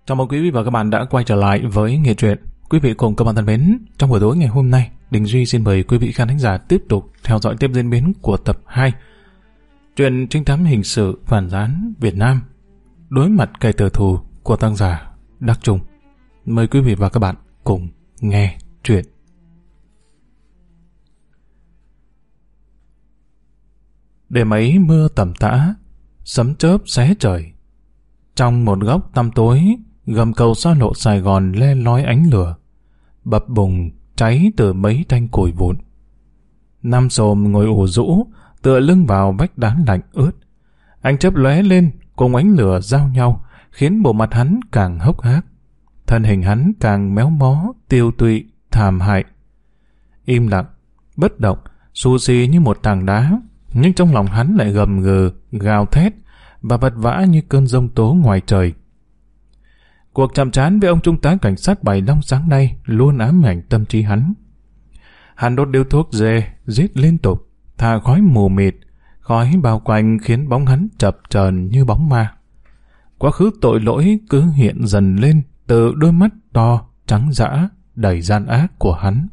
Chào mừng quý vị và các bạn đã quay trở lại với Nghệ Truyện. Quý vị cùng các bạn thân mến, trong buổi tối ngày hôm nay, Đình Duy xin mời quý vị khán thính giả tiếp tục theo dõi tiếp diễn biến của tập 2 truyện trinh thám hình sự phản gián Việt Nam, Đối mặt kẻ tử thù của tác giả Đắc Trung. Mời quý vị và các bạn cùng nghe truyện. Đêm ấy mưa tầm tã, sấm chớp xé trời. Trong một góc tăm tối, gầm cầu xa lộ Sài Gòn le lói ánh lửa, bập bùng cháy từ mấy thanh củi vụn. Nam Xồm ngồi ủ rũ, tựa lưng vào vách đá lạnh ướt. Ánh chớp lóe lên cùng ánh lửa giao nhau, khiến bộ mặt hắn càng hốc hác, thân hình hắn càng méo mó, tiêu tụy, thảm hại. Im lặng, bất động, xù xì như một tảng đá, nhưng trong lòng hắn lại gầm gừ, gào thét và vật vã như cơn giông tố ngoài trời. Cuộc chạm trán với ông trung tá cảnh sát Bạch Long sáng nay luôn ám ảnh tâm trí hắn. Hắn đốt điếu thuốc dê, rít liên tục, thả khói mù mịt, khói bao quanh khiến bóng hắn chập chờn như bóng ma. Quá khứ tội lỗi cứ hiện dần lên từ đôi mắt to, trắng dã, đầy gian ác của hắn.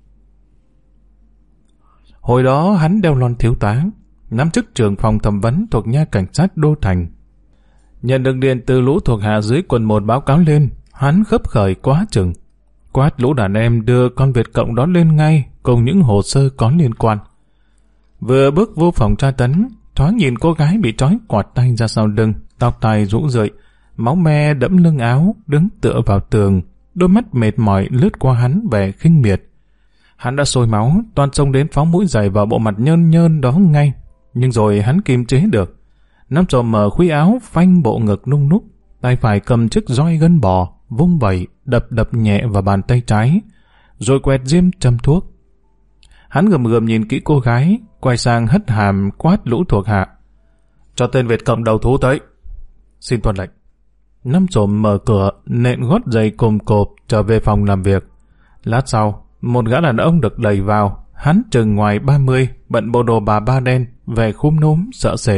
Hồi đó hắn đeo lon thiếu tá, nắm chức trưởng phòng thẩm vấn thuộc nha cảnh sát Đô Thành. Nhận được điện từ lũ thuộc hạ dưới quận 1 báo cáo lên, hắn khấp khởi quá chừng. Quát lũ đàn em đưa con Việt Cộng đó lên ngay cùng những hồ sơ có liên quan. Vừa bước vô phòng tra tấn, thoáng nhìn cô gái bị trói quạt tay ra sau lưng, tóc tai rũ rượi, máu me đẫm lưng áo, đứng tựa vào tường, đôi mắt mệt mỏi lướt qua hắn vẻ khinh miệt. Hắn đã sôi máu, toan xông đến phóng mũi giày vào bộ mặt nhơn nhơn đó ngay, nhưng rồi hắn kiềm chế được. Nắm trộm mở khuy áo, phanh bộ ngực nung núc, tay phải cầm chiếc roi gân bò, vung vẩy, đập đập nhẹ vào bàn tay trái, rồi quẹt diêm châm thuốc. Hắn gầm gầm nhìn kỹ cô gái, quay sang hất hàm quát lũ thuộc hạ: cho tên Việt Cộng đầu thú tới. Xin tuân lệnh. Nắm trộm mở cửa, nện gót giày cồm cộp trở về phòng làm việc. Lát sau, một gã đàn ông được đẩy vào, hắn chừng ngoài 30, bận bộ đồ bà ba đen, vẻ khúm núm, sợ sệt.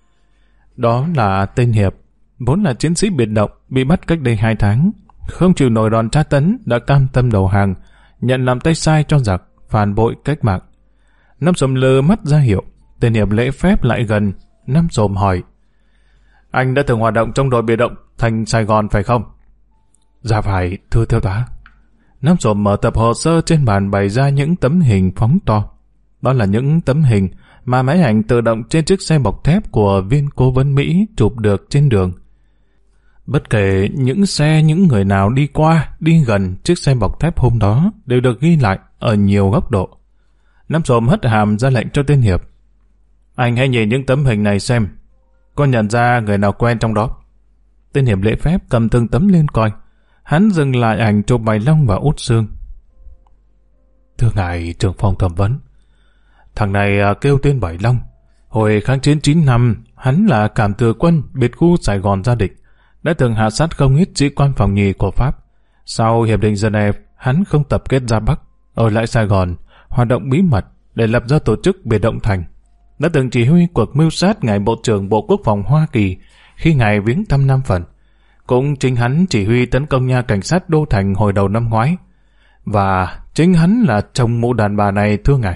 Đó là tên Hiệp, vốn là chiến sĩ biệt động, bị bắt cách đây 2 tháng. Không chịu nổi đòn tra tấn, đã cam tâm đầu hàng, nhận làm tay sai cho giặc, phản bội cách mạng. Nam Xồm lơ mắt ra hiệu, tên Hiệp lễ phép lại gần. Nam Xồm hỏi: anh đã từng hoạt động trong đội biệt động thành Sài Gòn phải không? Dạ phải, thưa thiếu tá. Nam Xồm mở tập hồ sơ trên bàn bày ra những tấm hình phóng to. Đó là những tấm hình mà máy ảnh tự động trên chiếc xe bọc thép của viên cố vấn Mỹ chụp được trên đường. Bất kể những xe, những người nào đi qua, đi gần chiếc xe bọc thép hôm đó đều được ghi lại ở nhiều góc độ. Nam Xồm hất hàm ra lệnh cho tên Hiệp: anh hãy nhìn những tấm hình này xem, có nhận ra người nào quen trong đó? Tên Hiệp lễ phép cầm từng tấm lên coi. Hắn dừng lại ảnh chụp Bạch Long và Út Sương. Thưa ngài trưởng phòng thẩm vấn, thằng này kêu tên Bạch Long. Hồi kháng chiến 9 năm, hắn là cảm thừa quân biệt khu Sài Gòn gia địch, đã từng hạ sát không ít sĩ quan phòng nhì của Pháp. Sau Hiệp định Geneva, hắn không tập kết ra Bắc, ở lại Sài Gòn, hoạt động bí mật để lập ra tổ chức biệt động thành. Đã từng chỉ huy cuộc mưu sát ngài Bộ trưởng Bộ Quốc phòng Hoa Kỳ khi ngài viếng thăm Nam Phần. Cũng chính hắn chỉ huy tấn công nha cảnh sát Đô Thành hồi đầu năm ngoái. Và chính hắn là chồng mụ đàn bà này, thưa ngài.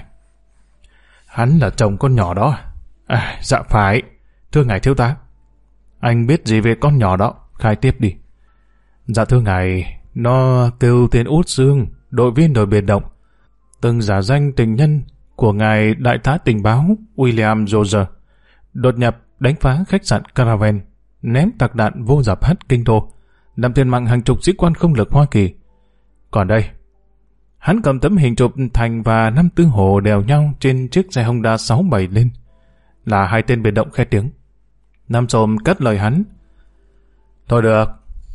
Hắn là chồng con nhỏ đó à? Dạ phải, thưa ngài thiếu tá. Anh biết gì về con nhỏ đó, khai tiếp đi. Dạ thưa ngài, nó kêu tên Út Sương, đội viên đội biệt động, từng giả danh tình nhân của ngài đại tá tình báo William George, đột nhập đánh phá khách sạn Caravan, ném tạc đạn vô dập hất kinh đô, làm thiệt mạng hàng chục sĩ quan không lực Hoa Kỳ. Còn đây, hắn cầm tấm hình chụp Thành và Năm Tư Hồ đèo nhau trên chiếc xe Honda 67 lên, là 2 tên biệt động khét tiếng. Nam Xồm cắt lời hắn: thôi được,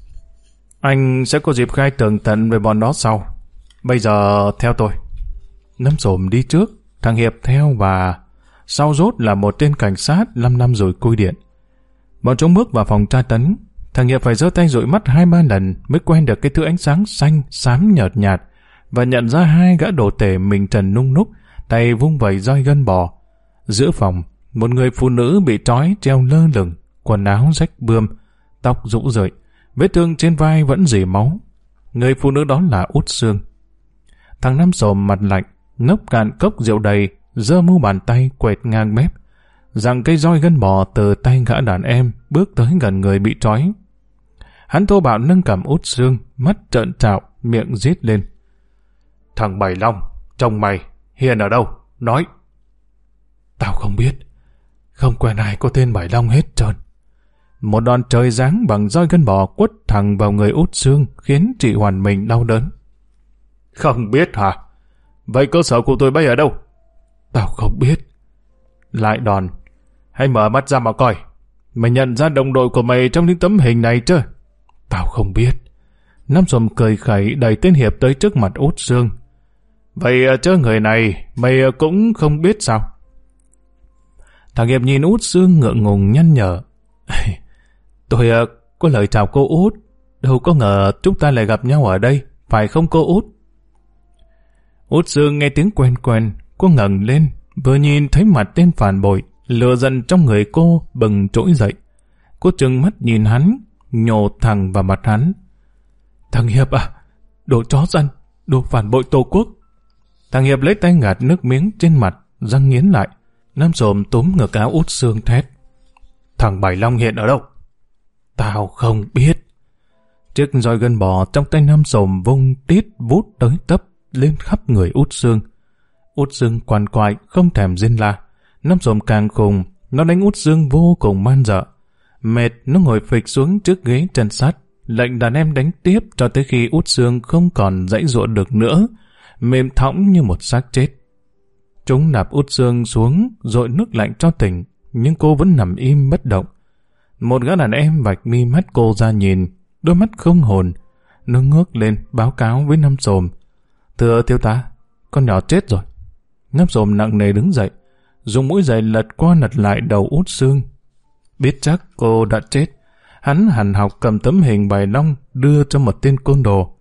anh sẽ có dịp khai tường tận về bọn đó sau. Bây giờ theo tôi. Nam Xồm đi trước, thằng Hiệp theo và sau rốt là một tên cảnh sát 5 năm rồi cui điện. Bọn chúng bước vào phòng tra tấn. Thằng Hiệp phải giơ tay dụi mắt 2-3 lần mới quen được cái thứ ánh sáng xanh xám nhợt nhạt và nhận ra 2 gã đồ tể mình trần nung núc, tay vung vẩy roi gân bò. Giữa phòng, một người phụ nữ bị trói treo lơ lửng, quần áo rách bươm, tóc rũ rượi, Vết thương trên vai vẫn rỉ máu. Người phụ nữ đó là Út Sương. Thằng Năm Xồm mặt lạnh, nốc cạn cốc rượu đầy, giơ mu bàn tay quệt ngang mép, giằng cây roi gân bò từ tay gã đàn em bước tới gần người bị trói. Hắn thô bạo nâng cầm Út Sương, mắt trợn trạo, miệng rít lên. Thằng Bảy Long, chồng mày, Hiền ở đâu? Nói. Tao không biết. Không quen ai có tên Bảy Long hết trơn. Một đòn trời giáng bằng roi gân bò quất thẳng vào người Út Sương khiến chị Hoàn mình đau đớn. Không biết hả? Vậy cơ sở của tụi bay ở đâu? Tao không biết. Lại đòn. Hãy mở mắt ra mà coi. Mày nhận ra đồng đội của mày trong những tấm hình này chưa? Tao không biết. Năm Xồm cười khẩy đẩy tên Hiệp tới trước mặt Út Sương. Vậy chớ người này mày cũng không biết sao? Thằng Hiệp nhìn Út Sương ngượng ngùng nhăn nhở. Tôi có lời chào cô Út. Đâu có ngờ chúng ta lại gặp nhau ở đây. Phải không cô Út? Út Sương nghe tiếng quen quen. Cô ngẩng lên, vừa nhìn thấy mặt tên phản bội, lửa giận trong người cô bừng trỗi dậy. Cô trừng mắt nhìn hắn, nhổ thẳng vào mặt hắn. Thằng Hiệp à, đồ chó săn, đồ phản bội Tổ quốc. Thằng Hiệp lấy tay gạt nước miếng trên mặt, răng nghiến lại. Năm Xồm túm ngực áo Út Sương thét. Thằng Bảy Long hiện ở đâu? Tao không biết. Chiếc roi gân bò trong tay Năm Xồm vung tít vút tới tấp lên khắp người Út Sương. Út Sương quằn quại không thèm rên la. Năm Xồm càng khùng, nó đánh Út Sương vô cùng man dợ. Mệt, nó ngồi phịch xuống trước ghế chân sắt, lệnh đàn em đánh tiếp cho tới khi Út Sương không còn giãy giụa được nữa, mềm thõng như một xác chết. Chúng nạp Út Sương xuống, dội nước lạnh cho tỉnh, nhưng cô vẫn nằm im bất động. Một gã đàn em vạch mi mắt cô ra nhìn, đôi mắt không hồn. Nó ngước lên báo cáo với Năm Xồm. Thưa thiếu tá, con nhỏ chết rồi. Năm Xồm nặng nề đứng dậy, dùng mũi giày lật qua lật lại đầu Út Sương. Biết chắc cô đã chết, hắn hằn học cầm tấm hình Bảy Long đưa cho một tên côn đồ.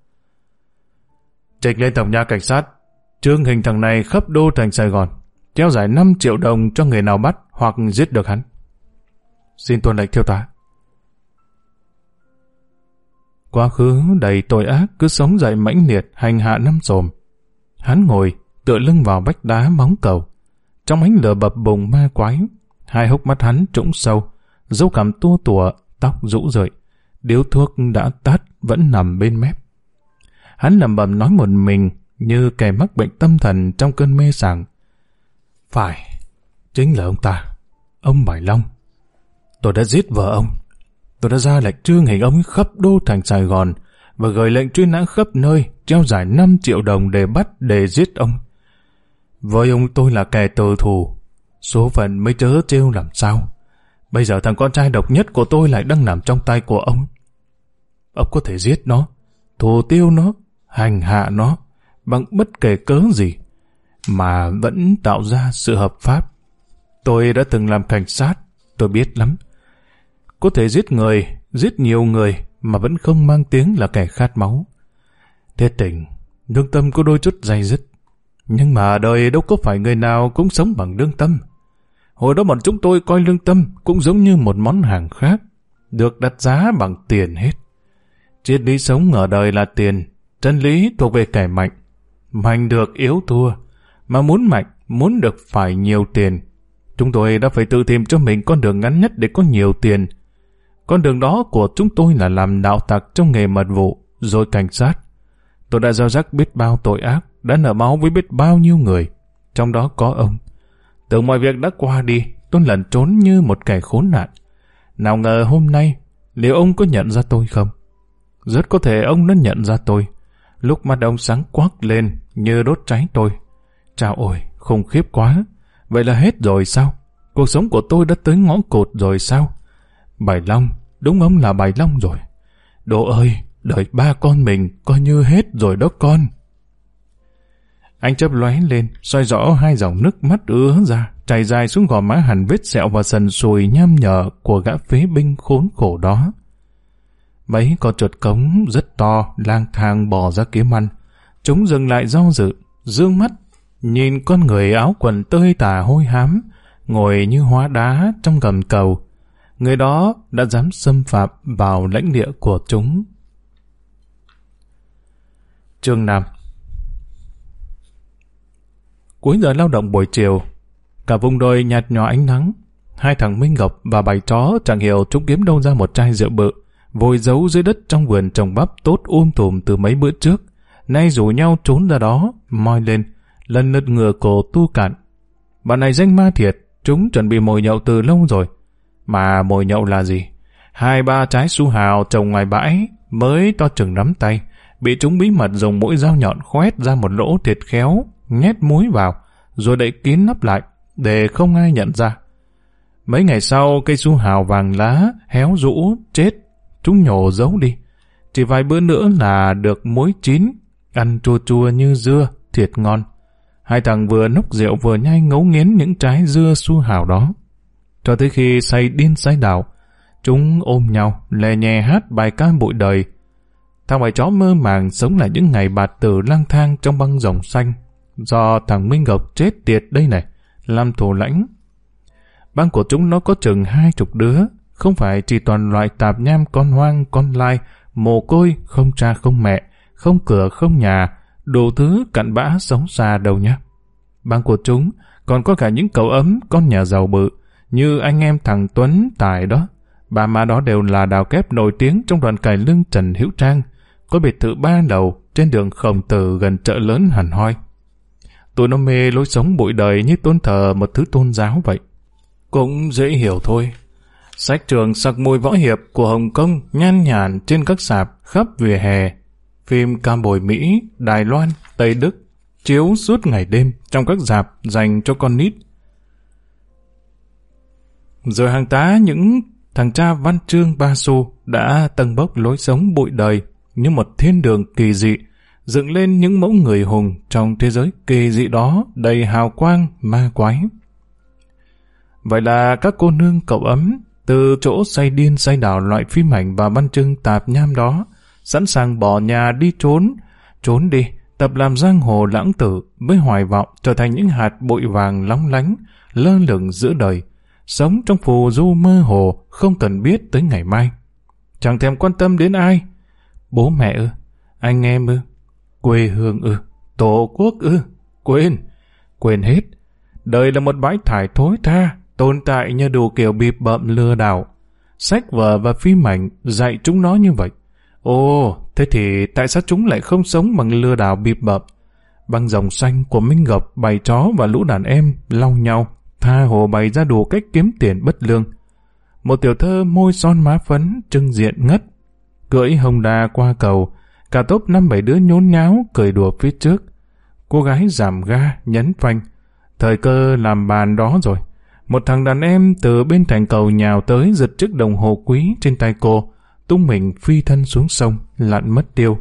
Trịch lên tổng nha cảnh sát, trương hình thằng này khắp đô thành Sài Gòn, treo giải 5 triệu đồng cho người nào bắt hoặc giết được hắn. Xin tuân lệnh thiếu tá. Quá khứ đầy tội ác cứ sống dậy mãnh liệt hành hạ Năm Xồm. Hắn ngồi tựa lưng vào vách đá móng cầu, trong ánh lửa bập bùng ma quái. Hai hốc mắt hắn trũng sâu, râu cằm tua tủa, tóc rũ rượi, điếu thuốc đã tắt vẫn nằm bên mép. Hắn lẩm bẩm nói một mình như kẻ mắc bệnh tâm thần trong cơn mê sảng. Phải, chính là ông ta, ông Bảy Long. Tôi đã giết vợ ông. Tôi đã ra lệnh trương hình ông khắp đô thành Sài Gòn và gửi lệnh truy nã khắp nơi, treo giải 5 triệu đồng để bắt để giết ông. Với ông tôi là kẻ tử thù, số phận mới trớ trêu làm sao. Bây giờ thằng con trai độc nhất của tôi lại đang nằm trong tay của ông. Ông có thể giết nó, thủ tiêu nó, hành hạ nó bằng bất kể cớ gì mà vẫn tạo ra sự hợp pháp. Tôi đã từng làm cảnh sát, tôi biết lắm. Có thể giết người, giết nhiều người mà vẫn không mang tiếng là kẻ khát máu. Thế tình, lương tâm có đôi chút day dứt. Nhưng mà đời đâu có phải người nào cũng sống bằng lương tâm. Hồi đó bọn chúng tôi coi lương tâm cũng giống như một món hàng khác, được đặt giá bằng tiền hết. Triết lý sống ở đời là tiền, chân lý thuộc về kẻ mạnh. Mạnh được yếu thua, mà muốn mạnh, muốn được phải nhiều tiền. Chúng tôi đã phải tự tìm cho mình con đường ngắn nhất để có nhiều tiền. Con đường đó của chúng tôi là làm đạo tặc trong nghề mật vụ, rồi cảnh sát. Tôi đã gieo rắc biết bao tội ác, đã nợ máu với biết bao nhiêu người, trong đó có ông. Từ mọi việc đã qua đi, tôi lẩn trốn như một kẻ khốn nạn. Nào ngờ hôm nay, liệu ông có nhận ra tôi không? Rất có thể ông đã nhận ra tôi. Lúc mắt ông sáng quắc lên như đốt cháy tôi. Chao ôi, khủng khiếp quá. Vậy là hết rồi sao? Cuộc sống của tôi đã tới ngõ cụt rồi sao? Bảy Long, đúng ông là Bảy Long rồi. Đồ ơi, đời ba con mình coi như hết rồi đó con. Anh chớp lóe lên, soi rõ hai dòng nước mắt ứa ra, chảy dài xuống gò má hằn vết sẹo và sần sùi nham nhở của gã phế binh khốn khổ đó. Mấy con chuột cống rất to lang thang bò ra kiếm ăn. Chúng dừng lại do dự, dương mắt nhìn con người áo quần tơi tả hôi hám ngồi như hóa đá trong gầm cầu. người đó đã dám xâm phạm vào lãnh địa của chúng. Chương 5. Cuối giờ lao động buổi chiều, cả vùng đồi nhạt nhòa ánh nắng. Hai thằng Minh Ngọc và bầy chó chẳng hiểu chúng kiếm đâu ra một chai rượu bự, vùi giấu dưới đất trong vườn trồng bắp tốt tùm từ mấy bữa trước. Nay rủ nhau trốn ra đó, moi lên, lần lượt ngửa cổ tu cạn. Bọn này danh ma thiệt, chúng chuẩn bị mồi nhậu từ lâu rồi. Mà mồi nhậu là gì? 2-3 trái su hào trồng ngoài bãi, mới to chừng nắm tay, bị chúng bí mật dùng mũi dao nhọn khoét ra một lỗ thiệt khéo, nhét muối vào, rồi đậy kín nắp lại, để không ai nhận ra. Mấy ngày sau, cây su hào vàng lá, héo rũ, chết, chúng nhổ giấu đi. Chỉ vài bữa nữa là được muối chín, ăn chua chua như dưa, thiệt ngon. Hai thằng vừa nốc rượu vừa nhai ngấu nghiến những trái dưa su hào đó. Cho tới khi say điên say đảo, chúng ôm nhau, lè nhè hát bài ca bụi đời. Thằng bầy chó mơ màng sống lại những ngày bạt tử lang thang trong băng rồng xanh, do thằng Minh Ngọc chết tiệt đây này, làm thủ lãnh. Băng của chúng nó có chừng 20 đứa, không phải chỉ toàn loại tạp nham con hoang, con lai, mồ côi, không cha không mẹ, không cửa không nhà, đủ thứ cặn bã sống xa đâu nhá. Băng của chúng còn có cả những cậu ấm con nhà giàu bự, như anh em thằng Tuấn, Tài đó. Bà má đó đều là đào kép nổi tiếng trong đoàn cải lương Trần Hữu Trang, có biệt thự 3 lầu trên đường Khổng Tử gần chợ lớn Hàn Hoi. Tụi nó mê lối sống bụi đời như tôn thờ một thứ tôn giáo vậy. Cũng dễ hiểu thôi. Sách trường sặc mùi võ hiệp của Hồng Kông nhan nhản trên các sạp khắp vỉa hè. Phim cam bồi Mỹ, Đài Loan, Tây Đức chiếu suốt ngày đêm trong các rạp dành cho con nít. Rồi hàng tá những thằng cha văn chương ba xu đã tâng bốc lối sống bụi đời như một thiên đường kỳ dị, dựng lên những mẫu người hùng trong thế giới kỳ dị đó đầy hào quang ma quái. Vậy là các cô nương cậu ấm từ chỗ say điên say đảo loại phim ảnh và văn chương tạp nham đó sẵn sàng bỏ nhà đi trốn đi tập làm giang hồ lãng tử với hoài vọng trở thành những hạt bụi vàng lóng lánh lơ lửng giữa đời, sống trong phù du mơ hồ không cần biết tới ngày mai, chẳng thèm quan tâm đến ai, bố mẹ ư, anh em ư, quê hương ư, tổ quốc ư, quên hết. Đời là một bãi thải thối tha, tồn tại nhờ đủ kiểu bịp bợm lừa đảo. Sách vở và phim ảnh dạy chúng nó như vậy. Ồ, thế thì tại sao chúng lại không sống bằng lừa đảo bịp bợm? Băng rồng xanh của Minh Ngọc, bầy chó và lũ đàn em lau nhau, tha hồ bày ra đủ cách kiếm tiền bất lương. Một tiểu thơ môi son má phấn trưng diện ngất, cưỡi hồng đà qua cầu, cả tốp 5-7 đứa nhốn nháo cười đùa phía trước. Cô gái giảm ga nhấn phanh, thời cơ làm bàn đó rồi. Một thằng đàn em từ bên thành cầu nhào tới giật chiếc đồng hồ quý trên tay cô, tung mình phi thân xuống sông, lặn mất tiêu.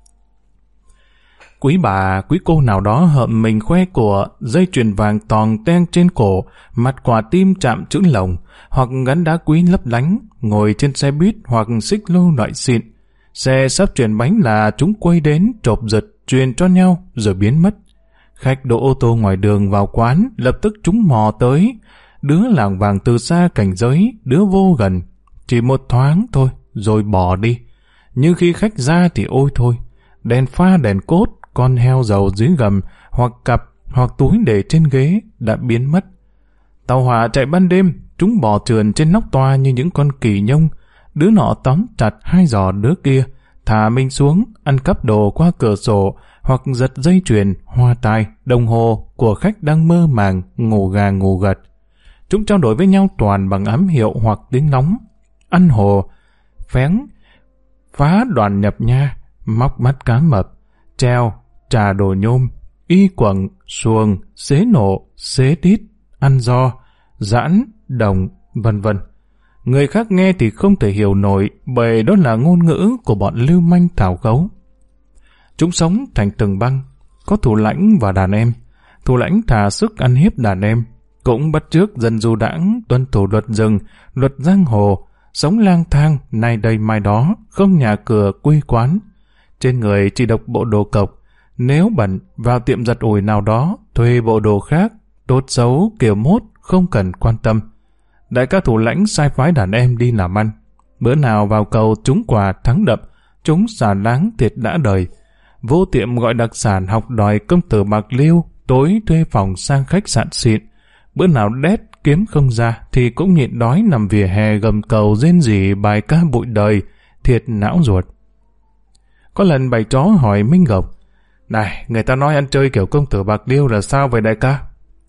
Quý bà, quý cô nào đó hợm mình khoe của, dây chuyền vàng tòng ten trên cổ, mặt quả tim chạm chữ lồng, hoặc gắn đá quý lấp lánh, ngồi trên xe buýt hoặc xích lô loại xịn. Xe sắp chuyển bánh là chúng quay đến, chộp giật, truyền cho nhau, rồi biến mất. Khách đỗ ô tô ngoài đường vào quán, lập tức chúng mò tới. Đứa làng vàng từ xa cảnh giới, đứa vô gần. Chỉ một thoáng thôi, rồi bỏ đi. Nhưng khi khách ra thì ôi thôi. Đèn pha đèn cốt, con heo dầu dưới gầm, hoặc cặp, hoặc túi để trên ghế, đã biến mất. Tàu hỏa chạy ban đêm, chúng bò trườn trên nóc toa như những con kỳ nhông. Đứa nọ tóm chặt 2 giò đứa kia, thả mình xuống, ăn cắp đồ qua cửa sổ, hoặc giật dây chuyền, hoa tai, đồng hồ của khách đang mơ màng, ngủ gà ngủ gật. Chúng trao đổi với nhau toàn bằng ám hiệu hoặc tiếng nóng. Ăn hồ, phén, phá đoàn nhập nha, móc mắt cá mập, treo, trà đồ nhôm, y quầng, xuồng, xế nổ, xế tít, ăn giò, giãn, đồng, vân vân. Người khác nghe thì không thể hiểu nổi, bởi đó là ngôn ngữ của bọn lưu manh thảo khấu. Chúng sống thành từng băng, có thủ lãnh và đàn em. Thủ lãnh thả sức ăn hiếp đàn em, cũng bắt chước dân du đãng, tuân thủ luật rừng, luật giang hồ, sống lang thang, nay đây mai đó, không nhà cửa quê quán. Trên người chỉ độc bộ đồ cộc, nếu bận vào tiệm giặt ủi nào đó, thuê bộ đồ khác, tốt xấu kiểu mốt, không cần quan tâm. Đại ca thủ lãnh sai phái đàn em đi làm ăn. Bữa nào vào cầu trúng quà thắng đậm, chúng xà láng thiệt đã đời. Vô tiệm gọi đặc sản học đòi công tử Bạc Liêu, tối thuê phòng sang khách sạn xịn. Bữa nào đét kiếm không ra thì cũng nhịn đói nằm vỉa hè gầm cầu rên rỉ bài ca bụi đời, thiệt não ruột. Có lần bầy chó hỏi Minh Ngọc, này, người ta nói ăn chơi kiểu công tử Bạc Liêu là sao vậy đại ca?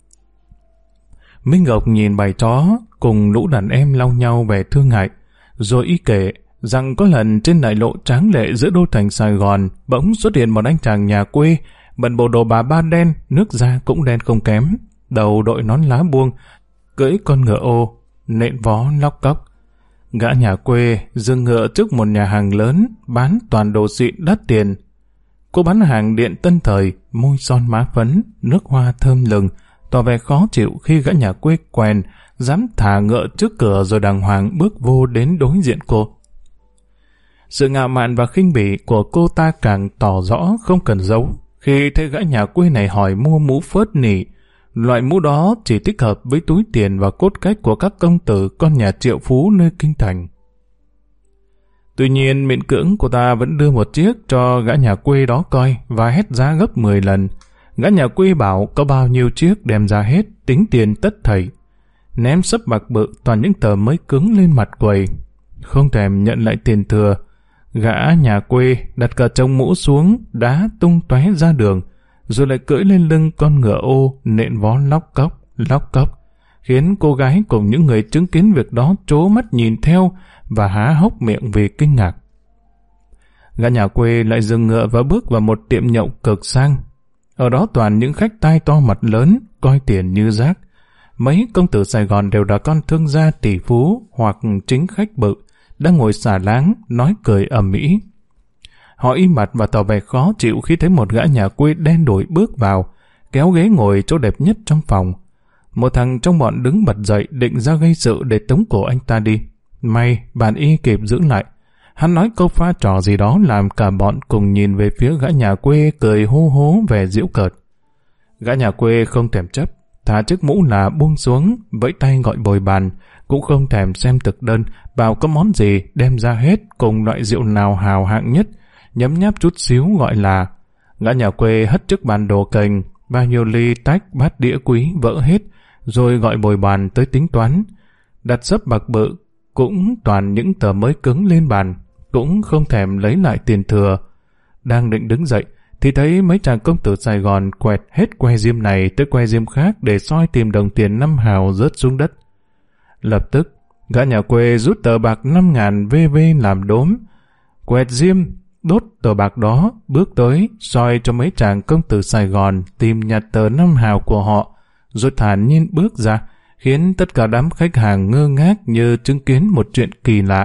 Minh Ngọc nhìn bầy chó cùng lũ đàn em lau nhau vẻ thương hại, rồi y kể rằng có lần trên đại lộ tráng lệ giữa đô thành Sài Gòn bỗng xuất hiện một anh chàng nhà quê, bận bộ đồ bà ba đen, nước da cũng đen không kém, đầu đội nón lá buông, cưỡi con ngựa ô, nện vó lóc cóc. Gã nhà quê dừng ngựa trước một nhà hàng lớn bán toàn đồ xịn đắt tiền. Cô bán hàng điện tân thời, môi son má phấn, nước hoa thơm lừng, tỏ vẻ khó chịu khi gã nhà quê quèn dám thả ngựa trước cửa rồi đàng hoàng bước vô đến đối diện cô. Sự ngạo mạn và khinh bỉ của cô ta càng tỏ rõ không cần giấu khi thấy gã nhà quê này hỏi mua mũ phớt nỉ. Loại mũ đó chỉ thích hợp với túi tiền và cốt cách của các công tử con nhà triệu phú nơi kinh thành. Tuy nhiên miễn cưỡng cô ta vẫn đưa một chiếc cho gã nhà quê đó coi và hét giá gấp 10 lần. Gã nhà quê bảo có bao nhiêu chiếc đem ra hết, tính tiền tất thảy. Ném sấp bạc bự toàn những tờ mới cứng lên mặt quầy. Không thèm nhận lại tiền thừa, gã nhà quê đặt cả chồng mũ xuống, đá tung tóe ra đường, rồi lại cưỡi lên lưng con ngựa ô nện vó lóc cóc, khiến cô gái cùng những người chứng kiến việc đó trố mắt nhìn theo và há hốc miệng vì kinh ngạc. Gã nhà quê lại dừng ngựa và bước vào một tiệm nhậu cực sang. Ở đó toàn những khách tai to mặt lớn, coi tiền như rác. Mấy công tử Sài Gòn đều là con thương gia tỷ phú hoặc chính khách bự, đang ngồi xà láng, nói cười ầm ĩ. Họ im bặt và tỏ vẻ khó chịu khi thấy một gã nhà quê đen đủi bước vào, kéo ghế ngồi chỗ đẹp nhất trong phòng. Một thằng trong bọn đứng bật dậy định ra gây sự để tống cổ anh ta đi. May bạn y kịp giữ lại. Hắn nói câu pha trò gì đó làm cả bọn cùng nhìn về phía gã nhà quê cười hô hố vẻ giễu cợt. Gã nhà quê không thèm chấp, thả chiếc mũ là buông xuống, vẫy tay gọi bồi bàn, cũng không thèm xem thực đơn, bảo có món gì đem ra hết cùng loại rượu nào hào hạng nhất, nhấm nháp chút xíu gọi là. Gã nhà quê hất trước bàn đồ cành, bao nhiêu ly tách bát đĩa quý vỡ hết, rồi gọi bồi bàn tới tính toán. Đặt sấp bạc bự, cũng toàn những tờ mới cứng lên bàn, cũng không thèm lấy lại tiền thừa. Đang định đứng dậy, thì thấy mấy chàng công tử Sài Gòn quẹt hết que diêm này tới que diêm khác để soi tìm đồng tiền 5 hào rớt xuống đất. Lập tức, gã nhà quê rút tờ bạc 5.000 VV làm đốm, quẹt diêm, đốt tờ bạc đó, bước tới, soi cho mấy chàng công tử Sài Gòn tìm nhặt tờ 5 hào của họ, rồi thản nhiên bước ra, khiến tất cả đám khách hàng ngơ ngác như chứng kiến một chuyện kỳ lạ.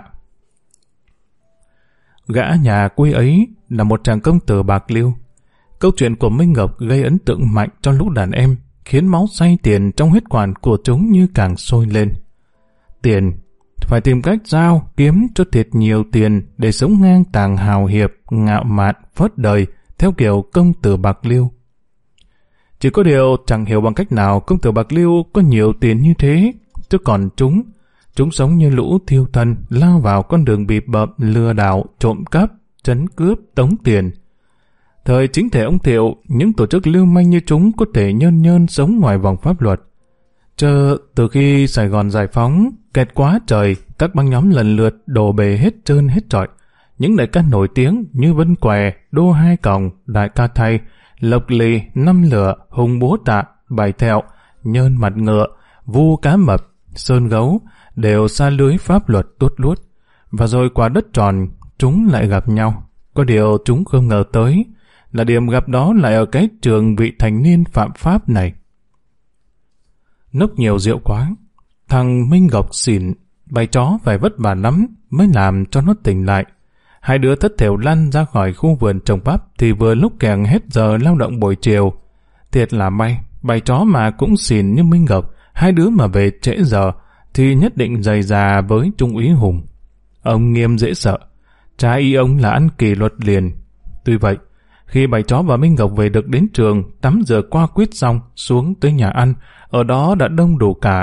Gã nhà quê ấy là một chàng công tử Bạc Liêu. Câu chuyện của Minh Ngọc gây ấn tượng mạnh cho lũ đàn em, khiến máu say tiền trong huyết quản của chúng như càng sôi lên. Tiền, phải tìm cách giao, kiếm cho thiệt nhiều tiền để sống ngang tàng hào hiệp, ngạo mạn, phớt đời, theo kiểu công tử Bạc Liêu. Chỉ có điều chẳng hiểu bằng cách nào công tử Bạc Liêu có nhiều tiền như thế, chứ còn chúng sống như lũ thiêu thân, lao vào con đường bịp bợm, lừa đảo, trộm cắp, trấn cướp, tống tiền. Thời chính thể ông Thiệu, những tổ chức lưu manh như chúng có thể nhơn sống ngoài vòng pháp luật. Chờ từ khi Sài Gòn giải phóng, kẹt quá trời, các băng nhóm lần lượt đổ bề hết trơn hết trọi. Những đại ca nổi tiếng như Vân Què, Đô Hai Còng, Đại Ca Thay, Lộc Lì, Năm Lửa, Hùng Bố Tạ, Bài Thẹo, Nhơn Mặt Ngựa, Vu Cá Mập, Sơn Gấu đều xa lưới pháp luật tuốt luốt. Và rồi qua đất tròn, chúng lại gặp nhau. Có điều chúng không ngờ tới là điểm gặp đó lại ở cái trường vị thành niên phạm pháp này. Nốc nhiều rượu quá, thằng Minh Ngọc xỉn, bầy chó phải vất vả lắm mới làm cho nó tỉnh lại. Hai đứa thất thểu lăn ra khỏi khu vườn trồng bắp thì vừa lúc kèng hết giờ lao động buổi chiều. Thiệt là may, bầy chó mà cũng xỉn như Minh Ngọc, hai đứa mà về trễ giờ thì nhất định dày già với Trung úy Hùng. Ông nghiêm dễ sợ, trái ý ông là ăn kỷ luật liền. Tuy vậy, khi bầy chó và Minh Ngọc về được đến trường, tắm rửa qua quyết xong, xuống tới nhà ăn, ở đó đã đông đủ cả.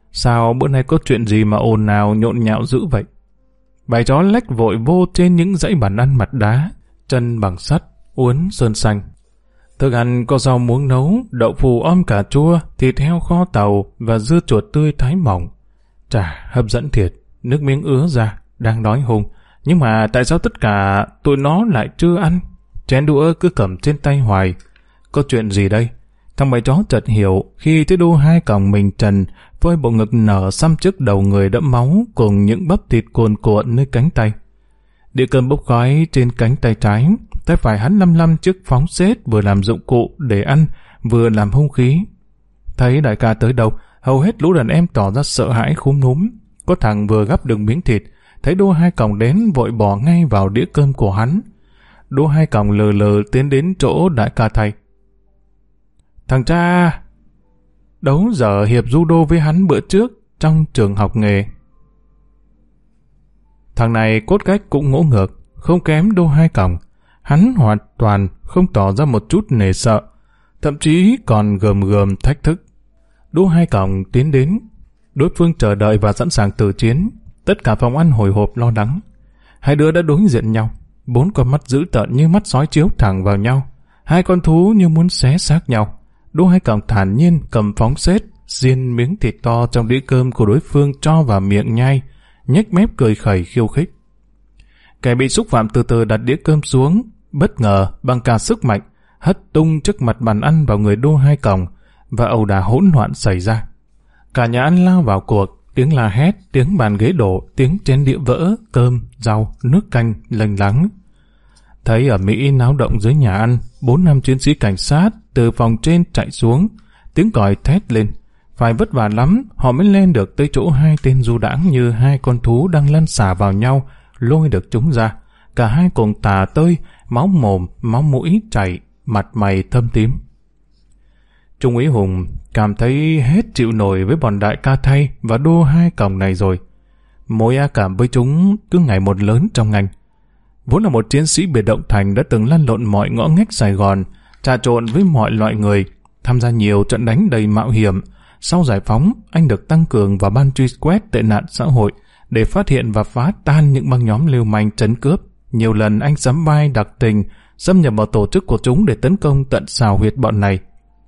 Sao bữa nay có chuyện gì mà ồn ào nhộn nhạo dữ vậy? Bầy chó lách vội vô trên những dãy bàn ăn mặt đá, chân bằng sắt, uốn sơn xanh. Thức ăn có rau muống nấu, đậu phụ om cà chua, thịt heo kho tàu và dưa chuột tươi thái mỏng. Chà, hấp dẫn thiệt, nước miếng ứa ra, đang đói hùng. Nhưng mà tại sao tất cả tụi nó lại chưa ăn? Chén đũa cứ cầm trên tay hoài. Có chuyện gì đây? Thằng bầy chó chợt hiểu khi thấy đô hai còng mình trần, với bộ ngực nở xăm trước đầu người đẫm máu cùng những bắp thịt cuồn cuộn nơi cánh tay. Đĩa cơm bốc khói trên cánh tay trái, tay phải hắn lăm lăm chiếc phóng xết vừa làm dụng cụ để ăn, vừa làm hung khí. Thấy đại ca tới đâu, hầu hết lũ đàn em tỏ ra sợ hãi khúm núm. Có thằng vừa gắp được miếng thịt, thấy đô hai còng đến vội bỏ ngay vào đĩa cơm của hắn. Đô hai còng lờ lờ tiến đến chỗ đại ca thầy. Thằng cha đấu dở hiệp judo với hắn bữa trước trong trường học nghề. Thằng này cốt cách cũng ngỗ ngược, không kém đô hai còng. Hắn hoàn toàn không tỏ ra một chút nể sợ, thậm chí còn gườm gườm thách thức. Đô hai còng tiến đến, đối phương chờ đợi và sẵn sàng tử chiến. Tất cả phòng ăn hồi hộp lo lắng. Hai đứa đã đối diện nhau, bốn con mắt dữ tợn như mắt sói chiếu thẳng vào nhau, hai con thú như muốn xé xác nhau. Đô hai còng thản nhiên cầm phóng xết, xiên miếng thịt to trong đĩa cơm của đối phương cho vào miệng nhai, nhếch mép cười khẩy khiêu khích. Kẻ bị xúc phạm từ từ đặt đĩa cơm xuống, bất ngờ bằng cả sức mạnh hất tung trước mặt bàn ăn vào người đô hai còng, và ẩu đả hỗn loạn xảy ra. Cả nhà ăn lao vào cuộc, tiếng la hét, tiếng bàn ghế đổ, tiếng chén đĩa vỡ, cơm, rau, nước canh lênh láng. Thấy ở Mỹ náo động dưới nhà ăn, 4-5 chiến sĩ cảnh sát từ phòng trên chạy xuống, tiếng còi thét lên. Phải vất vả lắm, họ mới lên được tới chỗ hai tên du đãng như hai con thú đang lăn xả vào nhau, lôi được chúng ra. Cả hai cùng tà tơi, máu mồm, máu mũi chảy, mặt mày thâm tím. Trung úy Hùng cảm thấy hết chịu nổi với bọn đại ca Thay và đô hai còng này rồi. Mối ác cảm với chúng cứ ngày một lớn trong ngành. Vốn là một chiến sĩ biệt động thành đã từng lăn lộn mọi ngõ ngách Sài Gòn, trà trộn với mọi loại người, tham gia nhiều trận đánh đầy mạo hiểm. Sau giải phóng, anh được tăng cường vào ban truy quét tệ nạn xã hội để phát hiện và phá tan những băng nhóm lưu manh trấn cướp. Nhiều lần anh sắm vai đặc tình, xâm nhập vào tổ chức của chúng để tấn công tận xào huyệt bọn này.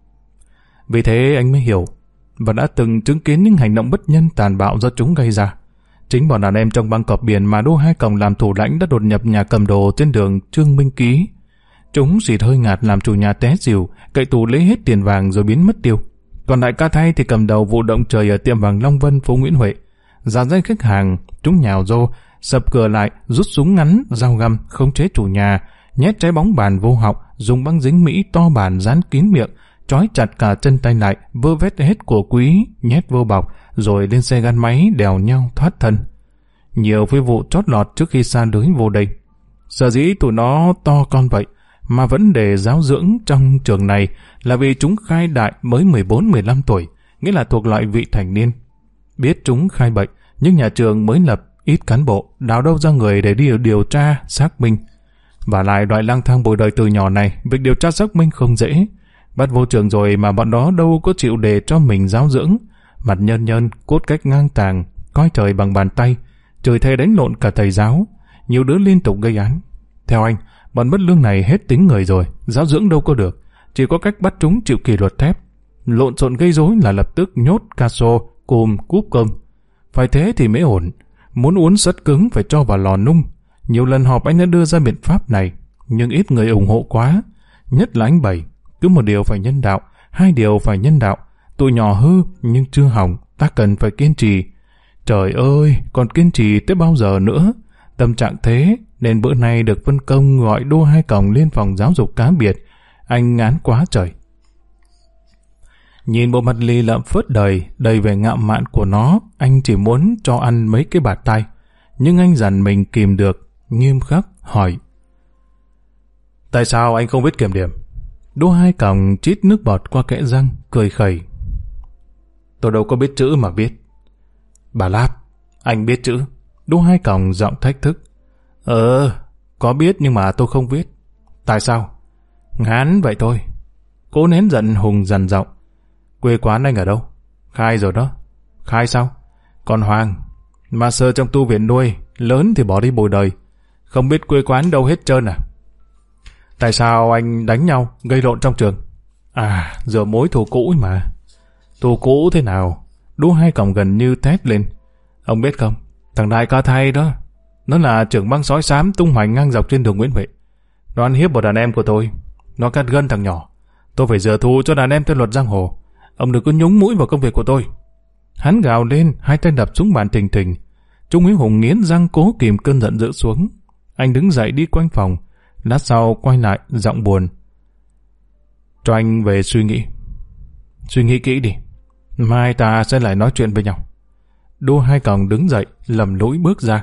Vì thế anh mới hiểu, và đã từng chứng kiến những hành động bất nhân tàn bạo do chúng gây ra. Chính bọn đàn em trong băng cọp biển mà đô hai còng làm thủ lãnh đã đột nhập nhà cầm đồ trên đường Trương Minh Ký. Chúng xịt hơi ngạt làm chủ nhà té xỉu, cậy tù lấy hết tiền vàng rồi biến mất tiêu. Còn đại ca Thay thì cầm đầu vụ động trời ở tiệm vàng Long Vân, phố Nguyễn Huệ. Dàn danh khách hàng, chúng nhào rô, sập cửa lại, rút súng ngắn, dao găm, khống chế chủ nhà, nhét trái bóng bàn vô họng, dùng băng dính Mỹ to bản dán kín miệng, trói chặt cả chân tay lại, vơ vét hết của quý, nhét vô bọc, rồi lên xe gắn máy đèo nhau thoát thân. Nhiều phi vụ chót lọt trước khi xa lưới vô đây. Sở dĩ tụi nó to con vậy, mà vẫn để giáo dưỡng trong trường này là vì chúng khai đại mới 14-15 tuổi, nghĩa là thuộc loại vị thành niên. Biết chúng khai bệnh, nhưng nhà trường mới lập, ít cán bộ, đào đâu ra người để đi điều tra, xác minh. Và lại loại lang thang bồi đời từ nhỏ này, việc điều tra xác minh không dễ. Bắt vô trường rồi mà bọn đó đâu có chịu để cho mình giáo dưỡng. Mặt nhơn nhơn, cốt cách ngang tàng, coi trời bằng bàn tay, trời thề đánh lộn cả thầy giáo. Nhiều đứa liên tục gây án. Theo anh, bọn bất lương này hết tính người rồi, giáo dưỡng đâu có được. Chỉ có cách bắt chúng chịu kỷ luật thép. Lộn xộn gây rối là lập tức nhốt caso, cùm, cúp cơm. Phải thế thì mới ổn. Muốn uốn sắt cứng phải cho vào lò nung. Nhiều lần họp anh đã đưa ra biện pháp này, nhưng ít người ủng hộ quá. Nhất là anh Bảy. Cứ một điều phải nhân đạo, hai điều phải nhân đạo. Tụi nhỏ hư nhưng chưa hỏng, ta cần phải kiên trì. Trời ơi, còn kiên trì tới bao giờ nữa? Tâm trạng thế, nên bữa nay được phân công gọi đô hai còng lên phòng giáo dục cá biệt. Anh ngán quá trời. Nhìn bộ mặt lì lợm phớt đời, đầy vẻ ngạo mạn của nó, anh chỉ muốn cho ăn mấy cái bạt tay. Nhưng anh dằn mình kìm được, nghiêm khắc hỏi. Tại sao anh không biết kiểm điểm? Đô hai còng chít nước bọt qua kẽ răng, cười khẩy. Tôi đâu có biết chữ mà biết. Bà Láp, anh biết chữ. Đô hai còng giọng thách thức. Có biết nhưng mà tôi không viết. Tại sao? Ngán vậy thôi. Cố nén giận Hùng dằn giọng. Quê quán anh ở đâu? Khai rồi đó. Khai sao? Con Hoàng, ma sơ trong tu viện nuôi, lớn thì bỏ đi bồi đời. Không biết quê quán đâu hết trơn à? Tại sao anh đánh nhau, gây lộn trong trường? À, giờ mối thù cũ mà. Thù cũ thế nào? Đú Hai Còng gần như thét lên. Ông biết không, thằng Đại Ca Thay đó, nó là trưởng băng sói xám tung hoành ngang dọc trên đường Nguyễn Huệ. Nó ăn hiếp một đàn em của tôi. Nó cắt gân thằng nhỏ. Tôi phải rửa thù cho đàn em theo luật giang hồ. Ông đừng có nhúng mũi vào công việc của tôi. Hắn gào lên, hai tay đập xuống bàn thình thình. Trung úy Hùng nghiến răng cố kìm cơn giận dữ xuống. Anh đứng dậy đi quanh phòng. Lát sau quay lại, giọng buồn. Cho anh về suy nghĩ. Suy nghĩ kỹ đi. Mai ta sẽ lại nói chuyện với nhau. Đu Hai Còng đứng dậy, lầm lũi bước ra.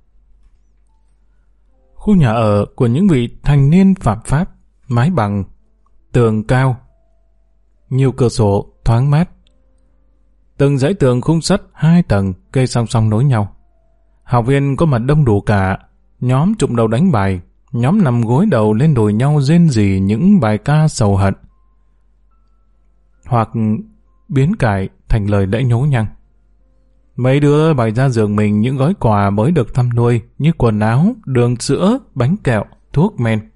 Khu nhà ở của những vị thanh niên phạm pháp, mái bằng, tường cao, nhiều cửa sổ thoáng mát. Từng dãy tường khung sắt 2 tầng kê song song nối nhau. Học viên có mặt đông đủ cả, nhóm trụm đầu đánh bài, nhóm nằm gối đầu lên đùi nhau rên rỉ những bài ca sầu hận, hoặc biến cải thành lời lẽ nhố nhăng. Mấy đứa bày ra giường mình những gói quà mới được thăm nuôi như quần áo, đường sữa, bánh kẹo, thuốc men.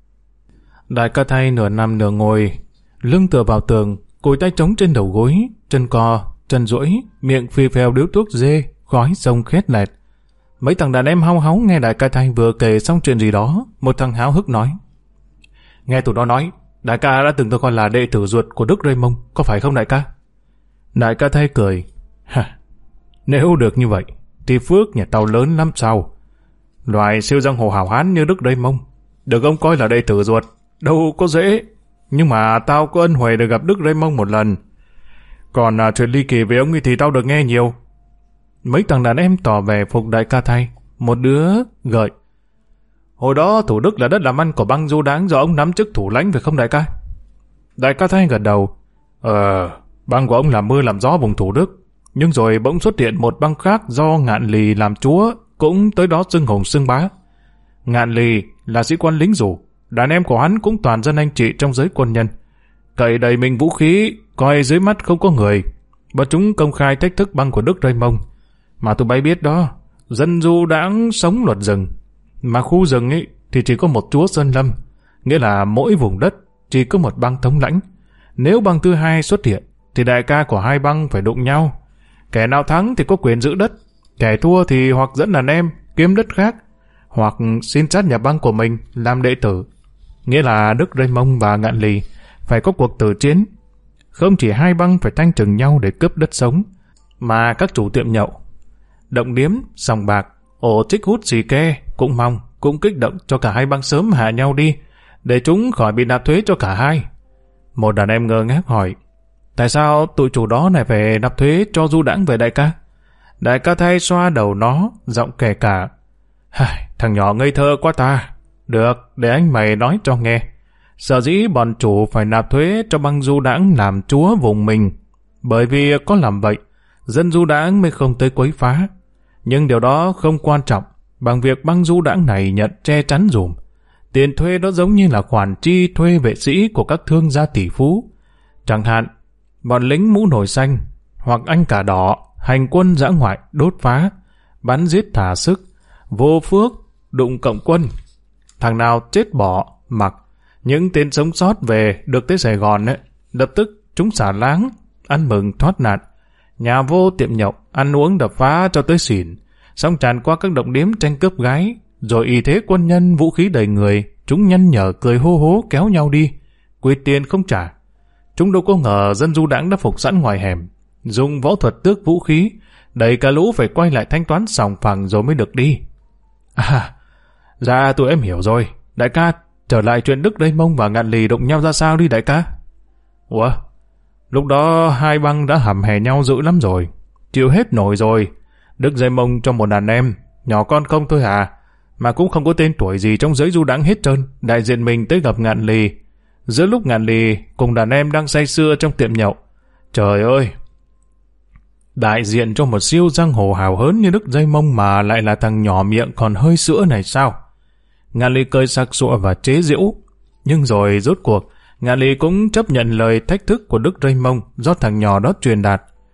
Đại Ca Thay nửa nằm nửa ngồi, lưng tựa vào tường, cùi tay trống trên đầu gối, chân co, chân duỗi, miệng phì phèo điếu thuốc dê, khói sông khét lẹt. Mấy thằng đàn em hau háu nghe Đại Ca Thay vừa kể xong chuyện gì đó, một thằng háo hức nói. Nghe tụi nó nói, đại ca đã từng tôi coi là đệ tử ruột của Đức Raymond, có phải không đại ca? Đại Ca Thay cười. Hả? Nếu được như vậy, thì phước nhà tao lớn lắm sao? Loài siêu giang hồ hảo hán như Đức Raymond, được ông coi là đệ tử ruột, đâu có dễ. Nhưng mà tao có ân huệ được gặp Đức Raymond một lần. Còn chuyện ly kỳ về ông ấy thì tao được nghe nhiều. Mấy thằng đàn em tỏ vẻ phục Đại Ca Thay. Một đứa gợi. Hồi đó Thủ Đức là đất làm ăn của băng du đáng do ông nắm chức thủ lãnh phải không đại ca? Đại Ca Thay gật đầu. Băng của ông làm mưa làm gió vùng Thủ Đức. Nhưng rồi bỗng xuất hiện một băng khác do Ngạn Lì làm chúa, cũng tới đó xưng hùng xưng bá. Ngạn Lì là sĩ quan lính rủ, đàn em của hắn cũng toàn dân anh chị trong giới quân nhân. Cậy đầy mình vũ khí, coi dưới mắt không có người. Bọn chúng công khai thách thức băng của Đức Raymond. Mà tụi bay biết đó, dân du đãng sống luật rừng. Mà khu rừng ấy thì chỉ có một chúa sơn lâm, nghĩa là mỗi vùng đất chỉ có một băng thống lãnh. Nếu băng thứ hai xuất hiện, thì đại ca của hai băng phải đụng nhau. Kẻ nào thắng thì có quyền giữ đất, kẻ thua thì hoặc dẫn đàn em kiếm đất khác, hoặc xin sát nhà băng của mình làm đệ tử. Nghĩa là Đức Raymond và Ngạn Lì phải có cuộc tử chiến. Không chỉ hai băng phải thanh trừng nhau để cướp đất sống, mà các chủ tiệm nhậu, động điếm, sòng bạc, ổ trích hút xì ke cũng mong, cũng kích động cho cả hai băng sớm hạ nhau đi, để chúng khỏi bị nạp thuế cho cả hai. Một đàn em ngơ ngác hỏi, tại sao tụi chủ đó này phải nạp thuế cho du đãng về đại ca? Đại Ca Thay xoa đầu nó, giọng kể cả. Thằng nhỏ ngây thơ quá ta. Được, để anh mày nói cho nghe. Sở dĩ bọn chủ phải nạp thuế cho băng du đãng làm chúa vùng mình, bởi vì có làm vậy, dân du đãng mới không tới quấy phá. Nhưng điều đó không quan trọng bằng việc băng du đãng này nhận che chắn dùm. Tiền thuê đó giống như là khoản chi thuê vệ sĩ của các thương gia tỷ phú. Chẳng hạn, bọn lính mũ nổi xanh hoặc anh cả đỏ hành quân dã ngoại đốt phá, bắn giết thả sức, vô phước đụng cộng quân. Thằng nào chết bỏ mặc, những tên sống sót về được tới Sài Gòn ấy, lập tức chúng xả láng, ăn mừng thoát nạn. Nhà vô tiệm nhậu, ăn uống đập phá cho tới xỉn, xong tràn qua các động điếm tranh cướp gái, rồi y thế quân nhân vũ khí đầy người, chúng nhăn nhở cười hô hố kéo nhau đi, quy tiền không trả. Chúng đâu có ngờ dân du đãng đã phục sẵn ngoài hẻm, dùng võ thuật tước vũ khí, đẩy cả lũ phải quay lại thanh toán sòng phẳng rồi mới được đi. Dạ tụi em hiểu rồi. Đại ca, trở lại chuyện Đức Raymond và Ngạn Lì đụng nhau ra sao đi đại ca? Ủa? Lúc đó hai băng đã hầm hè nhau dữ lắm rồi, chịu hết nổi rồi. Đức Raymond cho một đàn em, nhỏ con không thôi hả? Mà cũng không có tên tuổi gì trong giới du đãng hết trơn. Đại diện mình tới gặp Ngạn Lì. Giữa lúc Ngạn Lì cùng đàn em đang say sưa trong tiệm nhậu. Trời ơi! Đại diện cho một siêu giang hồ hào hớn như Đức Raymond mà lại là thằng nhỏ miệng còn hơi sữa này sao? Ngạn Lì cười sặc sụa và chế giễu. Nhưng rồi rốt cuộc, Ngạn Lì cũng chấp nhận lời thách thức của Đức Raymond do thằng nhỏ đó truyền đạt.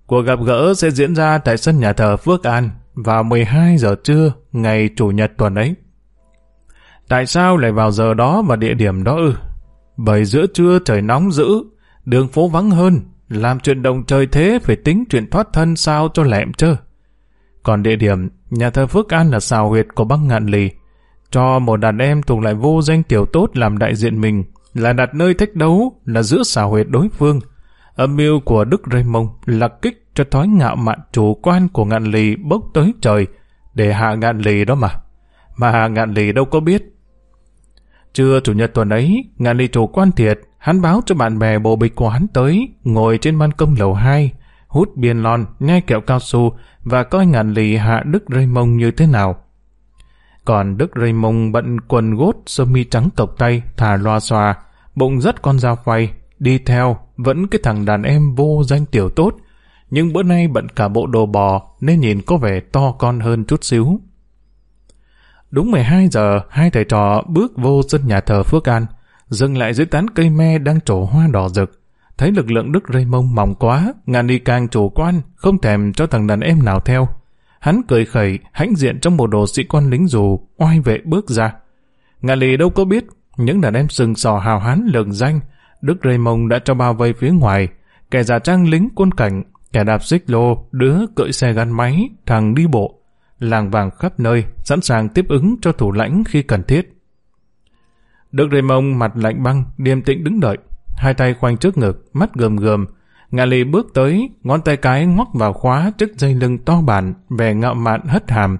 Cuộc gặp gỡ sẽ diễn ra tại sân nhà thờ Phước An vào 12 giờ trưa ngày Chủ nhật tuần ấy. Tại sao lại vào giờ đó và địa điểm đó ư? Bởi giữa trưa trời nóng dữ, đường phố vắng hơn, làm chuyện động trời thế phải tính chuyện thoát thân sao cho lẹm chơ. Còn địa điểm, nhà thờ Phước An là xào huyệt của băng Ngạn Lì. Cho một đàn em thuộc lại vô danh tiểu tốt làm đại diện mình, là đặt nơi thách đấu là giữa xào huyệt đối phương. Âm mưu của Đức Raymond là kích cho thói ngạo mạn chủ quan của Ngạn Lì bốc tới trời để hạ Ngạn Lì đó mà. Mà Ngạn Lì đâu có biết. Trưa Chủ nhật tuần ấy, Ngạn Lì chủ quan thiệt, hắn báo cho bạn bè bộ bịch của hắn tới, ngồi trên ban công lầu 2, hút biên lon, nhai kẹo cao su và coi Ngạn Lì hạ Đức Raymond như thế nào. Còn Đức Raymond bận quần gốt sơ mi trắng cộc tay, thả loa xòa, bụng dắt con dao phay, đi theo vẫn cái thằng đàn em vô danh tiểu tốt, nhưng bữa nay bận cả bộ đồ bò nên nhìn có vẻ to con hơn chút xíu. Đúng 12 giờ, hai thầy trò bước vô sân nhà thờ Phước An, dừng lại dưới tán cây me đang trổ hoa đỏ rực. Thấy lực lượng Đức Raymond mỏng quá, Ngạn Lì càng chủ quan, không thèm cho thằng đàn em nào theo. Hắn cười khẩy, hãnh diện trong bộ đồ sĩ quan lính dù, oai vệ bước ra. Ngạn Lì đâu có biết, những đàn em sừng sò hào hán lừng danh, Đức Raymond đã cho bao vây phía ngoài, kẻ giả trang lính quân cảnh, kẻ đạp xích lô, đứa cưỡi xe gắn máy, thằng đi bộ, làng vàng khắp nơi, sẵn sàng tiếp ứng cho thủ lãnh khi cần thiết. Đức Raymond mặt lạnh băng, điềm tĩnh đứng đợi, hai tay khoanh trước ngực, mắt gườm gườm. Ngạn Lì bước tới, ngón tay cái ngoắc vào khóa chiếc dây lưng to bản, vẻ ngạo mạn hất hàm.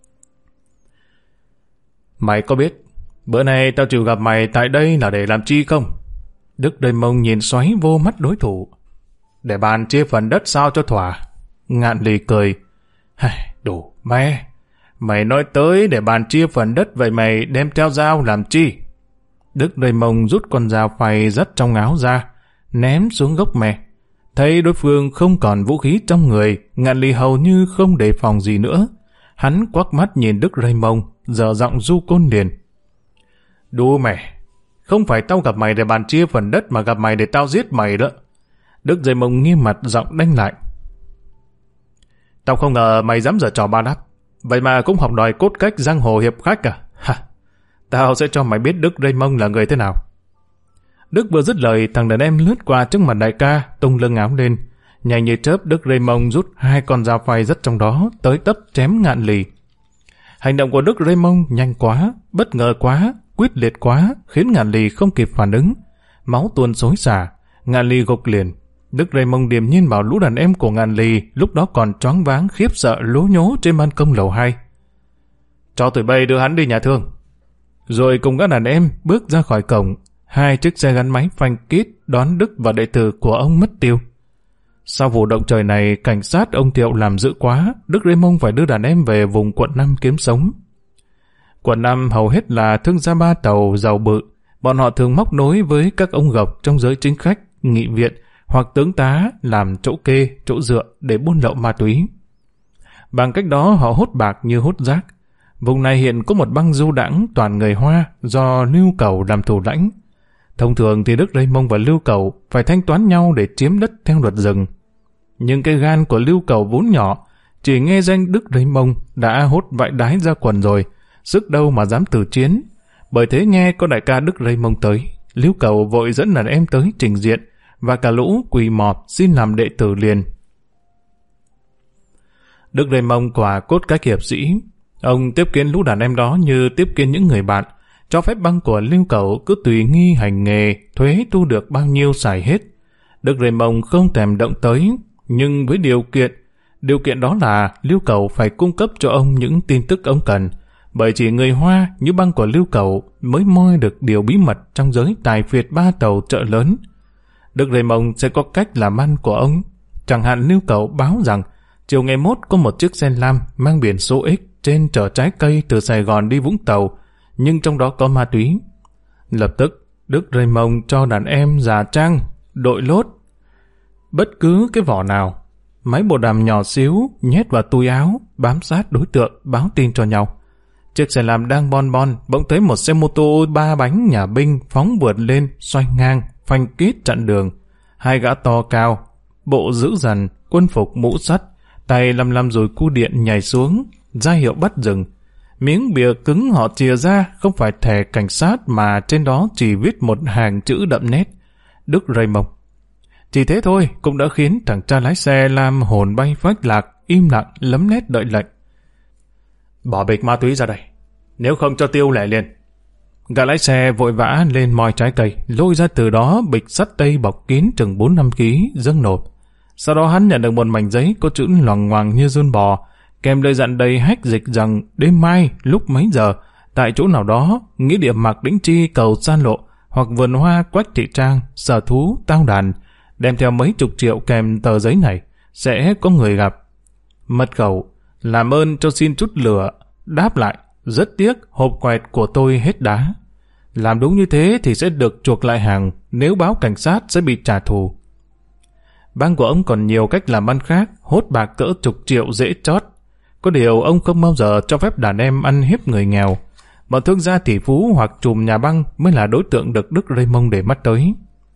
Mày có biết, bữa nay tao chịu gặp mày tại đây là để làm chi không? Đức Raymond nhìn xoáy vô mắt đối thủ. Để bàn chia phần đất sao cho thỏa. Ngạn Lì cười. Đủ mẹ, mày nói tới để bàn chia phần đất vậy mày đem theo dao làm chi? Đức Raymond rút con dao phay dắt trong áo ra, ném xuống gốc me. Thấy đối phương không còn vũ khí trong người, Ngạn Lì hầu như không đề phòng gì nữa. Hắn quắc mắt nhìn Đức Raymond, dở giọng du côn liền. Đu mẹ, không phải tao gặp mày để bàn chia phần đất mà gặp mày để tao giết mày đó. Đức Raymond nghiêm mặt giọng đanh lại. Tao không ngờ mày dám giở trò ba đắp, vậy mà cũng học đòi cốt cách giang hồ hiệp khách à? Tao sẽ cho mày biết Đức Raymond là người thế nào. Đức vừa dứt lời, thằng đàn em lướt qua trước mặt đại ca, tung lưng áo lên. Nhanh như chớp, Đức Raymond rút hai con dao phay rất trong đó, tới tấp chém Ngạn Lì. Hành động của Đức Raymond nhanh quá, bất ngờ quá, quyết liệt quá, khiến Ngạn Lì không kịp phản ứng. Máu tuôn xối xả, Ngạn Lì gục liền. Đức Raymond điềm nhiên bảo lũ đàn em của Ngạn Lì, lúc đó còn choáng váng khiếp sợ lố nhố trên ban công lầu 2. Cho tụi bay đưa hắn đi nhà thương. Rồi cùng các đàn em bước ra khỏi cổng, hai chiếc xe gắn máy phanh kít đón Đức và đệ tử của ông mất tiêu. Sau vụ động trời này, cảnh sát ông Thiệu làm dữ quá, Đức Raymond phải đưa đàn em về vùng quận 5 kiếm sống. Quận 5 hầu hết là thương gia ba tàu giàu bự, bọn họ thường móc nối với các ông gộc trong giới chính khách, nghị viện hoặc tướng tá làm chỗ kê, chỗ dựa để buôn lậu ma túy. Bằng cách đó họ hốt bạc như hốt rác. Vùng này hiện có một băng du đãng toàn người Hoa do Lưu Cầu làm thủ lãnh. Thông thường thì Đức Raymond và Lưu Cầu phải thanh toán nhau để chiếm đất theo luật rừng. Nhưng cái gan của Lưu Cầu vốn nhỏ, chỉ nghe danh Đức Raymond đã hốt vại đái ra quần rồi, sức đâu mà dám tử chiến. Bởi thế nghe có đại ca Đức Raymond tới, Lưu Cầu vội dẫn đàn em tới trình diện, và cả lũ quỳ mọp xin làm đệ tử liền. Đức Raymond quả cốt cách hiệp sĩ. Ông tiếp kiến lũ đàn em đó như tiếp kiến những người bạn, cho phép băng của Lưu Cầu cứ tùy nghi hành nghề, thuế thu được bao nhiêu xài hết. Đức Raymond không thèm động tới, nhưng với điều kiện đó là Lưu Cầu phải cung cấp cho ông những tin tức ông cần, bởi chỉ người Hoa như băng của Lưu Cầu mới moi được điều bí mật trong giới tài phiệt ba tàu chợ lớn. Đức Raymond sẽ có cách làm ăn của ông. Chẳng hạn Lưu Cầu báo rằng chiều ngày mốt có một chiếc xe lam mang biển số X trên chở trái cây từ Sài Gòn đi Vũng Tàu, nhưng trong đó có ma túy. Lập tức, Đức Raymond cho đàn em giả trang, đội lốt, bất cứ cái vỏ nào, máy bộ đàm nhỏ xíu nhét vào túi áo, bám sát đối tượng báo tin cho nhau. Chiếc xe lam đang bon bon, bỗng thấy một xe mô tô 3 bánh nhà binh phóng vượt lên, xoay ngang, phanh kít chặn đường. Hai gã to cao, bộ dữ dằn, quân phục mũ sắt, tay lăm lăm rồi cu điện nhảy xuống, ra hiệu bắt dừng. Miếng bìa cứng họ chìa ra không phải thẻ cảnh sát mà trên đó chỉ viết một hàng chữ đậm nét: Đức Raymond. Chỉ thế thôi cũng đã khiến thằng cha lái xe Lam hồn bay phách lạc, im lặng lấm nét đợi lệnh. Bỏ bịch ma túy ra đây, nếu không cho tiêu lẻ liền. Gã lái xe vội vã lên moi trái cây, lôi ra từ đó bịch sắt tây bọc kín chừng 4-5 kg, dâng nộp. Sau đó hắn nhận được một mảnh giấy có chữ loằng ngoằng như giun bò, kèm lời dặn đầy hách dịch rằng đêm mai lúc mấy giờ, tại chỗ nào đó, nghĩa địa Mạc Đĩnh Chi cầu San Lộ, hoặc vườn hoa Quách Thị Trang, sở thú Tao Đàn, đem theo mấy chục triệu kèm tờ giấy này, sẽ có người gặp. Mật khẩu: làm ơn cho xin chút lửa. Đáp lại: rất tiếc hộp quẹt của tôi hết đá. Làm đúng như thế thì sẽ được chuộc lại hàng, nếu báo cảnh sát sẽ bị trả thù. Bang của ông còn nhiều cách làm ăn khác, hốt bạc cỡ chục triệu dễ chót. Có điều ông không bao giờ cho phép đàn em ăn hiếp người nghèo. Bọn thương gia tỷ phú hoặc trùm nhà băng mới là đối tượng được Đức Raymond để mắt tới.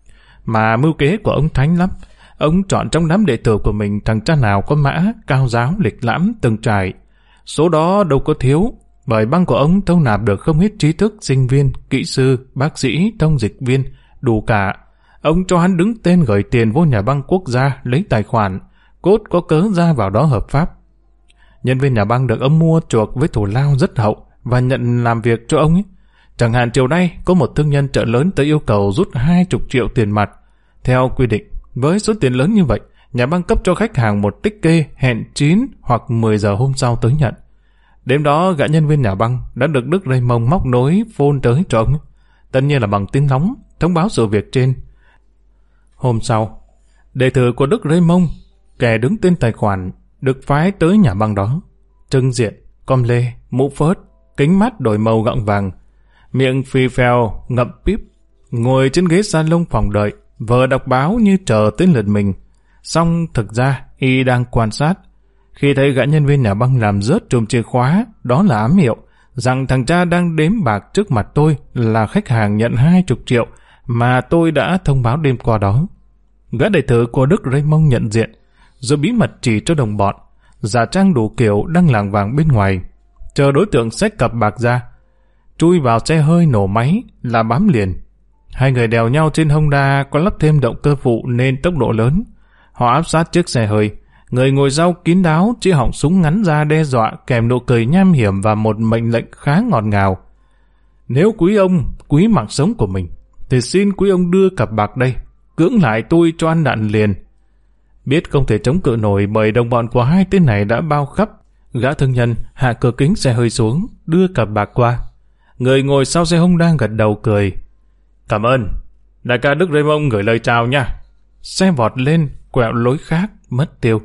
Mà mưu kế của ông thánh lắm. Ông chọn trong đám đệ tử của mình thằng cha nào có mã, cao giáo, lịch lãm, từng trải. Số đó đâu có thiếu, bởi băng của ông thâu nạp được không ít trí thức, sinh viên, kỹ sư, bác sĩ, thông dịch viên, đủ cả. Ông cho hắn đứng tên gửi tiền vô nhà băng quốc gia, lấy tài khoản, cốt có cớ ra vào đó hợp pháp. Nhân viên nhà băng được ông mua chuộc với thù lao rất hậu và nhận làm việc cho ông ấy. Chẳng hạn chiều nay có một thương nhân chợ lớn tới yêu cầu rút 20 triệu tiền mặt. Theo quy định, với số tiền lớn như vậy, nhà băng cấp cho khách hàng một tích kê hẹn 9 hoặc 10 giờ hôm sau tới nhận. Đêm đó gã nhân viên nhà băng đã được Đức Raymond móc nối phone tới cho ông, tất nhiên là bằng tiếng nóng, thông báo sự việc trên. Hôm sau, đệ tử của Đức Raymond, kẻ đứng tên tài khoản, được phái tới nhà băng đó. Trưng diện, com lê, mũ phớt, kính mắt đổi màu gọng vàng, miệng phì phèo, ngậm píp, ngồi trên ghế salon phòng đợi, vờ đọc báo như chờ tới lượt mình. Song thực ra, y đang quan sát. Khi thấy gã nhân viên nhà băng làm rớt chùm chìa khóa, đó là ám hiệu rằng thằng cha đang đếm bạc trước mặt tôi là khách hàng nhận 20 triệu mà tôi đã thông báo đêm qua đó. Gã đệ tử của Đức Raymond nhận diện, rồi bí mật chỉ cho đồng bọn, giả trang đủ kiểu đang lảng vảng bên ngoài, chờ đối tượng xách cặp bạc ra, chui vào xe hơi nổ máy là bám liền. Hai người đèo nhau trên Honda có lắp thêm động cơ phụ nên tốc độ lớn. Họ áp sát chiếc xe hơi, người ngồi sau kín đáo chỉ họng súng ngắn ra đe dọa kèm nụ cười nham hiểm và một mệnh lệnh khá ngọt ngào. Nếu quý ông quý mạng sống của mình, thì xin quý ông đưa cặp bạc đây, cưỡng lại tôi cho ăn đạn liền. Biết không thể chống cự nổi bởi đồng bọn của hai tên này đã bao khắp, gã thương nhân hạ cửa kính xe hơi xuống, đưa cặp bạc qua. Người ngồi sau xe Honda gật đầu cười. Cảm ơn, đại ca Đức Raymond gửi lời chào nha. Xe vọt lên, quẹo lối khác, mất tiêu.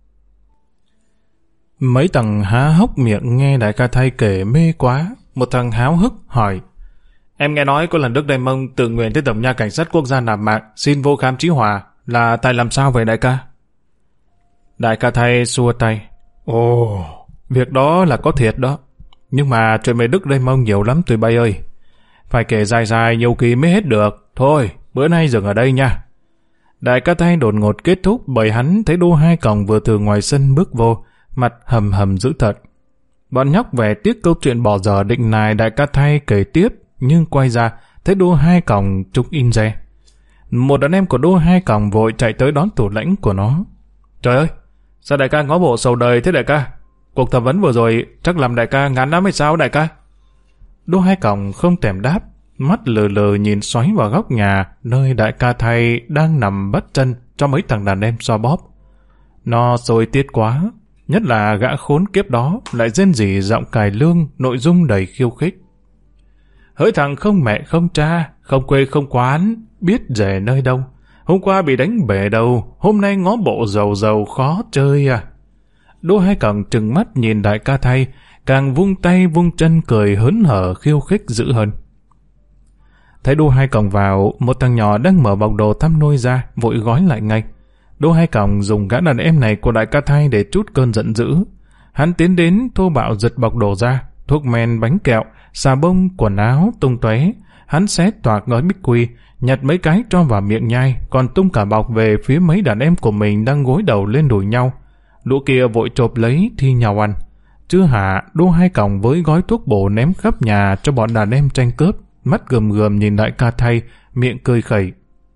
Mấy thằng há hốc miệng nghe đại ca Thay kể mê quá. Một thằng háo hức hỏi: em nghe nói có lần Đức Raymond tự nguyện tới Tổng nha Cảnh sát Quốc gia nạp mạng, xin vô khám trí hòa, là tại làm sao vậy đại ca? Đại ca Thay xua tay: ồ, việc đó là có thiệt đó. Nhưng mà chuyện về Đức Raymond nhiều lắm tụi bay ơi. Phải kể dài dài nhiều kỳ mới hết được. Thôi, bữa nay dừng ở đây nha. Đại ca Thay đột ngột kết thúc bởi hắn thấy Đô Hai Còng vừa từ ngoài sân bước vô, mặt hầm hầm dữ tợn. Bọn nhóc vẻ tiếc câu chuyện bỏ dở định nài đại ca Thay kể tiếp, nhưng quay ra thấy Đô Hai Còng trúng in re. Một đàn em của Đô Hai Còng vội chạy tới đón thủ lãnh của nó. Trời ơi, sao đại ca ngó bộ sầu đời thế đại ca? Cuộc thẩm vấn vừa rồi chắc làm đại ca ngán lắm hay sao đại ca? Đô Hai Còng không thèm đáp, mắt lờ lờ nhìn xoáy vào góc nhà nơi đại ca Thay đang nằm bắt chân cho mấy thằng đàn em xoa bóp. Nó sôi tiết quá, nhất là gã khốn kiếp đó lại rên rỉ giọng cài lương, nội dung đầy khiêu khích. Hỡi thằng không mẹ không cha, không quê không quán, biết rể nơi đâu. Hôm qua bị đánh bể đầu, hôm nay ngó bộ giàu giàu khó chơi à. Đô Hai Còng trừng mắt nhìn đại ca Thay, càng vung tay vung chân cười hớn hở khiêu khích dữ hơn. Thấy Đô Hai Còng vào, một thằng nhỏ đang mở bọc đồ tăm nôi ra, vội gói lại ngay. Đô Hai Còng dùng gã đàn em này của đại ca Thay để trút cơn giận dữ. Hắn tiến đến thô bạo giật bọc đồ ra, thuốc men, bánh kẹo, xà bông, quần áo tung tóe, Hắn xé toạc gói bích quy, nhặt mấy cái cho vào miệng nhai, còn tung cả bọc về phía mấy đàn em của mình đang gối đầu lên đùi nhau. Lũ kia vội chộp lấy thi nhau ăn. Chưa hả, Đô Hai Còng với gói thuốc bổ ném khắp nhà cho bọn đàn em tranh cướp, mắt gườm gườm nhìn đại ca Thay, miệng cười khẩy.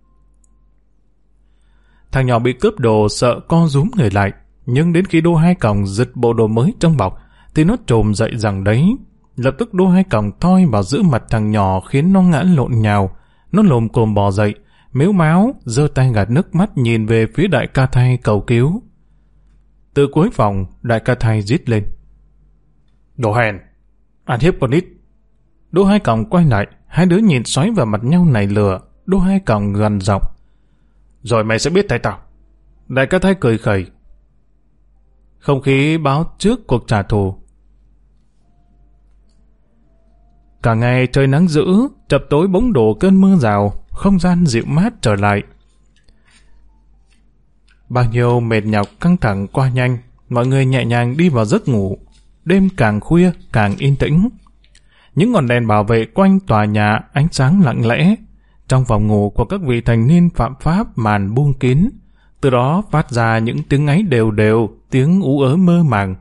Thằng nhỏ bị cướp đồ sợ co rúm người lại, nhưng đến khi Đô Hai Còng giật bộ đồ mới trong bọc, thì nó trồm dậy rằng đấy. Lập tức Đô Hai Còng thoi vào giữ mặt thằng nhỏ khiến nó ngã lộn nhào. Nó lồm cồm bò dậy, mếu máo, giơ tay gạt nước mắt nhìn về phía đại ca Thay cầu cứu. Từ cuối phòng, đại ca Thay rít lên. Đồ hèn, ăn hiếp con nít. Đô Hai Còng quay lại, hai đứa nhìn xoáy vào mặt nhau nảy lửa. Đô Hai Còng gần giọng. Rồi mày sẽ biết tại tao. Đại ca Thay cười khẩy. Không khí báo trước cuộc trả thù. Cả ngày trời nắng dữ, chập tối bỗng đổ cơn mưa rào, không gian dịu mát trở lại. Bao nhiêu mệt nhọc căng thẳng qua nhanh, mọi người nhẹ nhàng đi vào giấc ngủ. Đêm càng khuya càng yên tĩnh. Những ngọn đèn bảo vệ quanh tòa nhà ánh sáng lặng lẽ. Trong phòng ngủ của các vị thành niên phạm pháp màn buông kín, từ đó phát ra những tiếng ngáy đều đều, tiếng ú ớ mơ màng.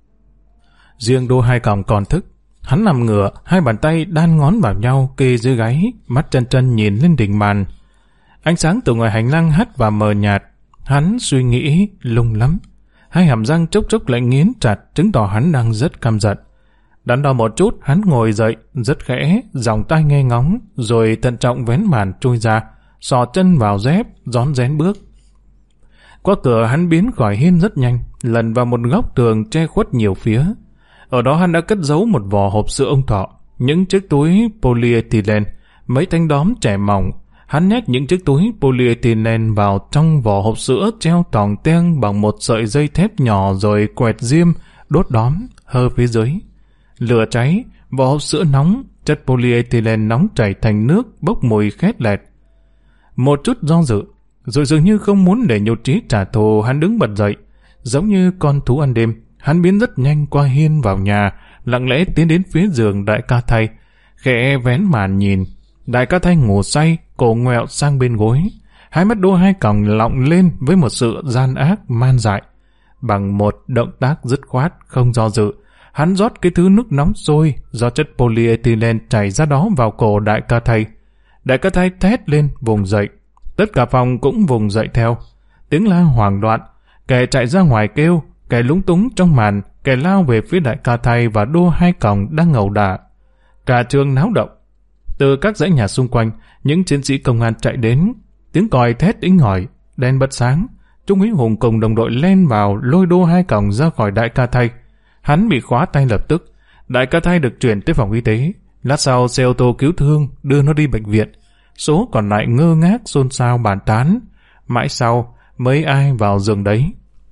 Riêng Đô Hai Còng còn thức. Hắn nằm ngửa, hai bàn tay đan ngón vào nhau kê dưới gáy, mắt trân trân nhìn lên đỉnh màn. Ánh sáng từ ngoài hành lang hắt vào mờ nhạt. Hắn suy nghĩ lung lắm. Hai hàm răng chốc chốc lại nghiến chặt, chứng tỏ hắn đang rất căm giận. Đắn đo một chút, hắn ngồi dậy, rất khẽ, dòng tai nghe ngóng, rồi thận trọng vén màn trôi ra, sò chân vào dép, rón rén bước. Qua cửa hắn biến khỏi hiên rất nhanh, lần vào một góc tường che khuất nhiều phía. Ở đó hắn đã cất giấu một vò hộp sữa ông Thọ, những chiếc túi polyethylene, mấy thanh đóm trẻ mỏng. Hắn nhét những chiếc túi polyethylene vào trong vỏ hộp sữa treo tòng teng bằng một sợi dây thép nhỏ rồi quẹt diêm, đốt đóm, hơ phía dưới. Lửa cháy, vỏ hộp sữa nóng, chất polyethylene nóng chảy thành nước bốc mùi khét lẹt. Một chút do dự, rồi dường như không muốn để nhụt chí trả thù, hắn đứng bật dậy. Giống như con thú ăn đêm, hắn biến rất nhanh qua hiên vào nhà, lặng lẽ tiến đến phía giường đại ca Thay, khẽ vén màn nhìn. Đại ca Thay ngủ say, cổ ngoẹo sang bên gối. Hai mắt Đô Hai Còng lọng lên với một sự gian ác man dại. Bằng một động tác dứt khoát, không do dự, hắn rót cái thứ nước nóng sôi do chất polyethylene chảy ra đó vào cổ đại ca Thay. Đại ca Thay thét lên vùng dậy. Tất cả phòng cũng vùng dậy theo. Tiếng la hoảng loạn, kẻ chạy ra ngoài kêu, kẻ lúng túng trong màn, kẻ lao về phía đại ca Thay và Đô Hai Còng đang ngầu đả. Cả trường náo động. Từ các dãy nhà xung quanh, những chiến sĩ công an chạy đến, tiếng còi thét inh ỏi, đèn bật sáng. Trung úy Hùng cùng đồng đội len vào lôi Đô Hai Còng ra khỏi đại ca Thay. Hắn bị khóa tay lập tức. Đại ca Thay được chuyển tới phòng y tế. Lát sau xe ô tô cứu thương đưa nó đi bệnh viện. Số còn lại ngơ ngác xôn xao bàn tán. Mãi sau mấy ai vào giường đấy.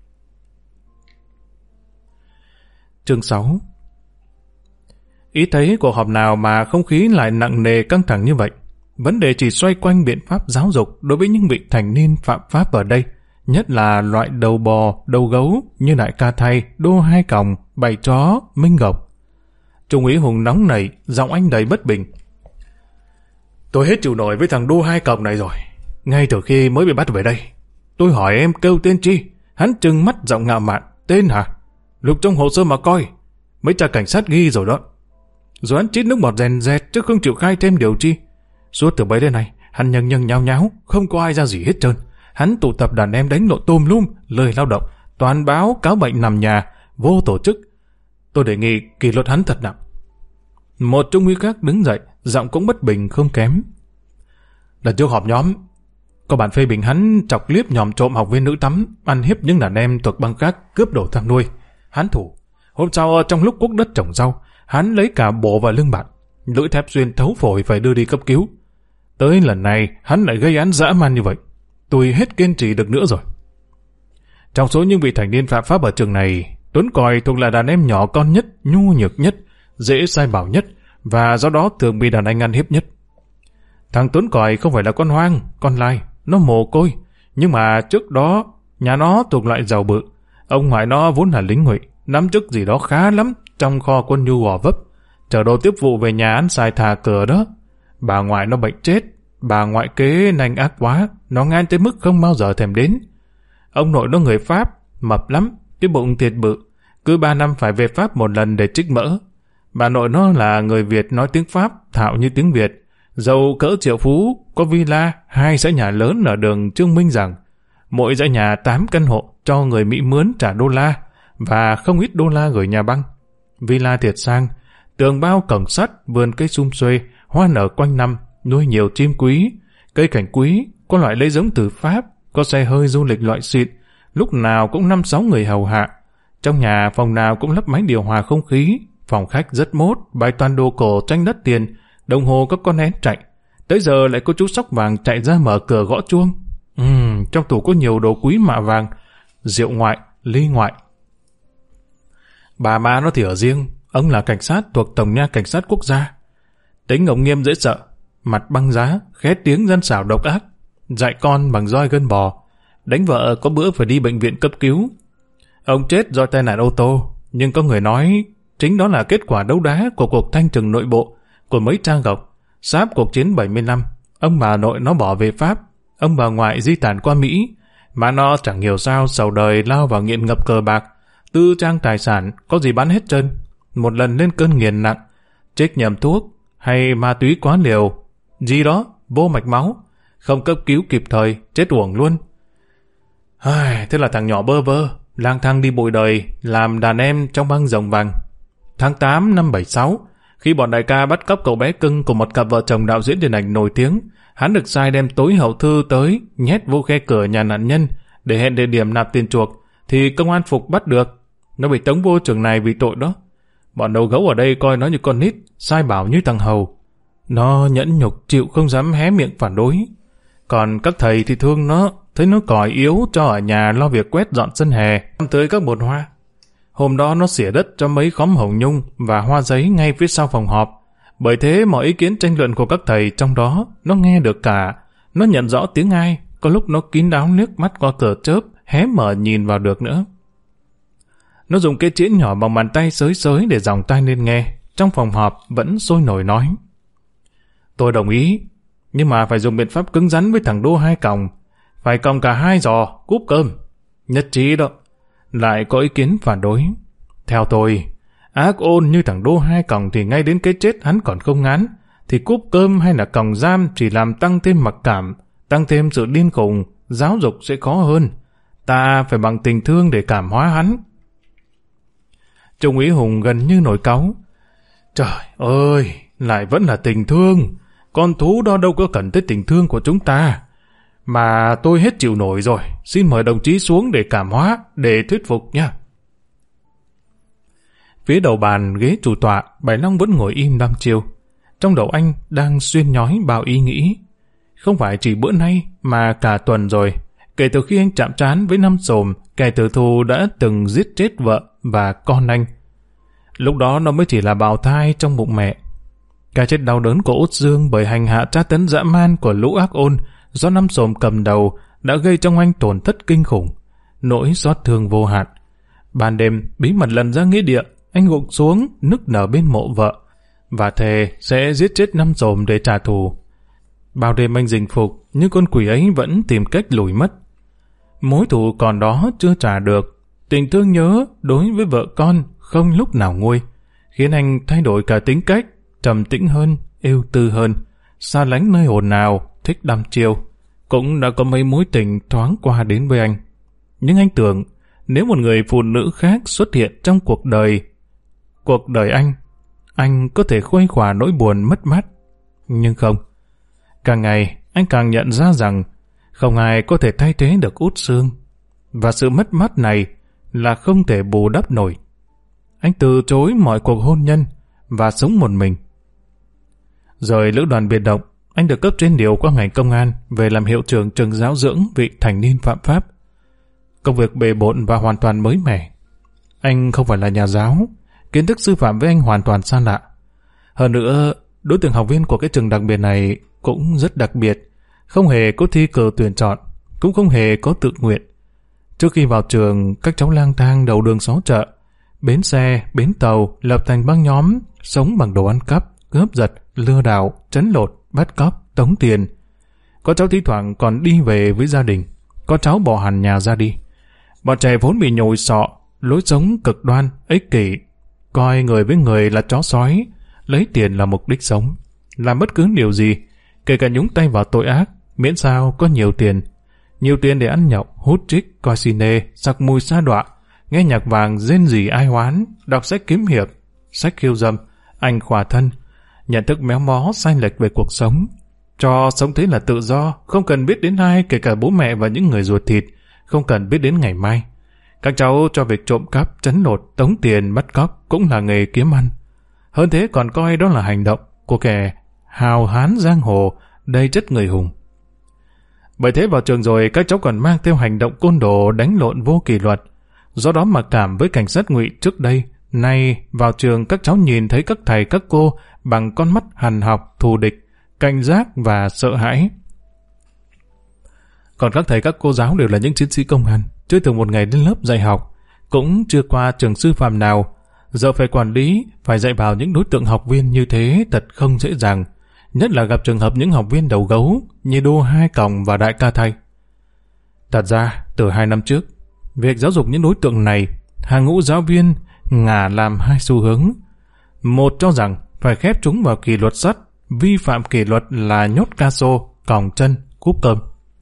Chương 6. Ý thấy cuộc họp nào mà không khí lại nặng nề căng thẳng như vậy. Vấn đề chỉ xoay quanh biện pháp giáo dục đối với những vị thành niên phạm pháp ở đây, nhất là loại đầu bò, đầu gấu như đại ca Thay, Đô Hai Còng, Bầy Chó, Minh Gộc. Trung úy Hùng nóng nảy, giọng anh đầy bất bình. Tôi hết chịu nổi với thằng Đô Hai Còng này rồi. Ngay từ khi mới bị bắt về đây, tôi hỏi em kêu tên chi, hắn trừng mắt giọng ngạo mạn. Tên hả? Lục trong hồ sơ mà coi, mấy cha cảnh sát ghi rồi đó. Rồi hắn chít nước bọt rèn rẹt chứ không chịu khai thêm điều chi. Suốt từ bấy đến nay, hắn nhằng nhao nháo, không có ai ra gì hết trơn. Hắn tụ tập đàn em đánh lộn tôm lum, lười lao động, toàn báo cáo bệnh nằm nhà, vô tổ chức. Tôi đề nghị kỷ luật hắn thật nặng. Một trung úy khác đứng dậy, giọng cũng bất bình không kém. Lần trước họp nhóm, có bạn phê bình hắn chọc liếp nhòm trộm học viên nữ tắm, ăn hiếp những đàn em thuộc băng khác cướp đồ tham nuôi. Hắn thủ. Hôm sau trong lúc cuốc đất trồng rau, hắn lấy cả bổ vào lưng bạn, lưỡi thép xuyên thấu phổi phải đưa đi cấp cứu. Tới lần này hắn lại gây án dã man như vậy. Tôi hết kiên trì được nữa rồi. Trong số những vị thành niên phạm pháp ở trường này, Tuấn Còi thuộc là đàn em nhỏ con nhất, nhu nhược nhất, dễ sai bảo nhất, và do đó thường bị đàn anh ăn hiếp nhất. Thằng Tuấn Còi không phải là con hoang, con lai, nó mồ côi, nhưng mà trước đó nhà nó thuộc loại giàu bự. Ông ngoại nó vốn là lính ngụy, nắm chức gì đó khá lắm trong kho quân nhu Gò Vấp, chở đồ tiếp vụ về nhà ăn xài thà cửa đó. Bà ngoại nó bệnh chết, bà ngoại kế nanh ác quá, nó ngang tới mức không bao giờ thèm đến. Ông nội nó người Pháp, mập lắm, cái bụng thiệt bự, cứ 3 năm phải về Pháp một lần để trích mỡ. Bà nội nó là người Việt nói tiếng Pháp, thạo như tiếng Việt, giàu cỡ triệu phú, có villa, 2 dãy nhà lớn ở đường Trương Minh Giảng. Mỗi dãy nhà 8 căn hộ cho người Mỹ mướn trả đô la, và không ít đô la gửi nhà băng. Villa thiệt sang, tường bao cổng sắt, vườn cây sum xuê, hoa nở quanh năm, nuôi nhiều chim quý, cây cảnh quý, có loại lấy giống từ Pháp, có xe hơi du lịch loại xịn, lúc nào cũng 5-6 người hầu hạ. Trong nhà phòng nào cũng lắp máy điều hòa không khí, phòng khách rất mốt, bày toàn đồ cổ tranh đắt tiền, đồng hồ có con én chạy. Tới giờ lại có chú sóc vàng chạy ra mở cửa gõ chuông. Trong tủ có nhiều đồ quý mạ vàng, rượu ngoại, ly ngoại. Bà má nó thì ở riêng, ông là cảnh sát thuộc Tổng nha Cảnh sát Quốc gia. Tính ông nghiêm dễ sợ, mặt băng giá, khét tiếng dân xảo độc ác, dạy con bằng roi gân bò, đánh vợ có bữa phải đi bệnh viện cấp cứu. Ông chết do tai nạn ô tô, nhưng có người nói chính đó là kết quả đấu đá của cuộc thanh trừng nội bộ của mấy trang gọc. Sáp cuộc chiến 75, ông bà nội nó bỏ về Pháp, ông bà ngoại di tản qua Mỹ, mà nó chẳng hiểu sao sầu đời lao vào nghiện ngập cờ bạc, tư trang tài sản có gì bán hết trơn. Một lần lên cơn nghiền nặng, chết nhầm thuốc hay ma túy quá liều, gì đó, vô mạch máu, không cấp cứu kịp thời, chết uổng luôn. Thế là thằng nhỏ bơ vơ, lang thang đi bụi đời, làm đàn em trong băng rồng vàng. Tháng 8 năm 76, khi bọn đại ca bắt cóc cậu bé cưng của một cặp vợ chồng đạo diễn điện ảnh nổi tiếng, hắn được sai đem tối hậu thư tới, nhét vô khe cửa nhà nạn nhân để hẹn địa điểm nạp tiền chuộc, thì công an Phục bắt được. Nó bị tống vô trường này vì tội đó. Bọn đầu gấu ở đây coi nó như con nít, sai bảo như thằng hầu. Nó nhẫn nhục chịu không dám hé miệng phản đối. Còn các thầy thì thương nó, thấy nó còi yếu cho ở nhà lo việc quét dọn sân hè, tưới các bồn hoa. Hôm đó nó xỉa đất cho mấy khóm hồng nhung và hoa giấy ngay phía sau phòng họp. Bởi thế mọi ý kiến tranh luận của các thầy trong đó nó nghe được cả. Nó nhận rõ tiếng ai, có lúc nó kín đáo nước mắt qua cửa chớp, hé mở nhìn vào được nữa. Nó dùng cái chĩa nhỏ bằng bàn tay xới xới để dòng tai lên nghe. Trong phòng họp vẫn sôi nổi nói: Tôi đồng ý, nhưng mà phải dùng biện pháp cứng rắn với thằng Đô Hai Còng. Phải còng cả 2 giò, cúp cơm. Nhất trí đó. Lại có ý kiến phản đối. Theo tôi, ác ôn như thằng Đô Hai Còng thì ngay đến cái chết hắn còn không ngán, thì cúp cơm hay là còng giam chỉ làm tăng thêm mặc cảm, tăng thêm sự điên khùng, giáo dục sẽ khó hơn. Ta phải bằng tình thương để cảm hóa hắn. Trung úy Hùng gần như nổi cáu. Trời ơi, lại vẫn là tình thương. Con thú đó đâu có cần tới tình thương của chúng ta. Mà tôi hết chịu nổi rồi. Xin mời đồng chí xuống để cảm hóa, để thuyết phục nha. Phía đầu bàn ghế chủ tọa, Bảy Long vẫn ngồi im đăm chiêu. Trong đầu anh đang xuyên nhói bao ý nghĩ. Không phải chỉ bữa nay mà cả tuần rồi. Kể từ khi anh chạm trán với Năm Xồm, kẻ tử thù đã từng giết chết vợ và con anh. Lúc đó nó mới chỉ là bào thai trong bụng mẹ. Cái chết đau đớn của Út Dương bởi hành hạ tra tấn dã man của lũ ác ôn do Năm Xồm cầm đầu đã gây trong anh tổn thất kinh khủng, nỗi xót thương vô hạn. Ban đêm bí mật lần ra nghĩa địa, anh gục xuống nức nở bên mộ vợ và thề sẽ giết chết Năm Xồm để trả thù. Bao đêm anh rình phục, nhưng con quỷ ấy vẫn tìm cách lùi mất. Mối thù còn đó chưa trả được, tình thương nhớ đối với vợ con không lúc nào nguôi, khiến anh thay đổi cả tính cách, trầm tĩnh hơn, ưu tư hơn, xa lánh nơi ồn ào, thích đăm chiêu. Cũng đã có mấy mối tình thoáng qua đến với anh. Nhưng anh tưởng, nếu một người phụ nữ khác xuất hiện trong cuộc đời anh có thể khuây khỏa nỗi buồn mất mát. Nhưng không. Càng ngày, anh càng nhận ra rằng không ai có thể thay thế được Út Xương. Và sự mất mát này là không thể bù đắp nổi. Anh từ chối mọi cuộc hôn nhân và sống một mình. Rời lữ đoàn biệt động, anh được cấp trên điều qua ngành công an về làm hiệu trưởng trường giáo dưỡng vị thành niên phạm pháp. Công việc bề bộn và hoàn toàn mới mẻ. Anh không phải là nhà giáo, kiến thức sư phạm với anh hoàn toàn xa lạ. Hơn nữa, đối tượng học viên của cái trường đặc biệt này cũng rất đặc biệt, không hề có thi cử tuyển chọn, cũng không hề có tự nguyện. Trước khi vào trường, các cháu lang thang đầu đường xó chợ, bến xe, bến tàu lập thành băng nhóm, sống bằng đồ ăn cắp, cướp giật, lừa đảo, trấn lột bắt cóc, tống tiền. Có cháu thi thoảng còn đi về với gia đình, có cháu bỏ hẳn nhà ra đi. Bọn trẻ vốn bị nhồi sọ, lối sống cực đoan, ích kỷ, coi người với người là chó sói, lấy tiền là mục đích sống, làm bất cứ điều gì, kể cả nhúng tay vào tội ác, miễn sao có nhiều tiền để ăn nhậu, hút trích, coi cine, sặc mùi sa đọa, nghe nhạc vàng rên rỉ ai oán, đọc sách kiếm hiệp, sách khiêu dâm, ảnh khỏa thân, nhận thức méo mó sai lệch về cuộc sống, cho sống thế là tự do, không cần biết đến ai, kể cả bố mẹ và những người ruột thịt, không cần biết đến ngày mai. Các cháu cho việc trộm cắp, trấn lột, tống tiền, bắt cóc cũng là nghề kiếm ăn. Hơn thế còn coi đó là hành động của kẻ hào hán giang hồ, đầy chất người hùng. Bởi thế vào trường rồi các cháu còn mang theo hành động côn đồ đánh lộn vô kỷ luật. Do đó mặc cảm với cảnh sát ngụy trước đây, nay vào trường các cháu nhìn thấy các thầy các cô bằng con mắt hằn học, thù địch, cảnh giác và sợ hãi. Còn các thầy các cô giáo đều là những chiến sĩ công an, chưa từng một ngày đến lớp dạy học, cũng chưa qua trường sư phạm nào. Giờ phải quản lý, phải dạy bảo những đối tượng học viên như thế thật không dễ dàng, nhất là gặp trường hợp những học viên đầu gấu như Đô Hai Còng và Đại Ca Thay. Thật ra, từ 2 năm trước, việc giáo dục những đối tượng này, hàng ngũ giáo viên ngả làm hai xu hướng. Một cho rằng phải khép chúng vào kỷ luật sắt, vi phạm kỷ luật là nhốt ca xô, còng chân, cúp cơm.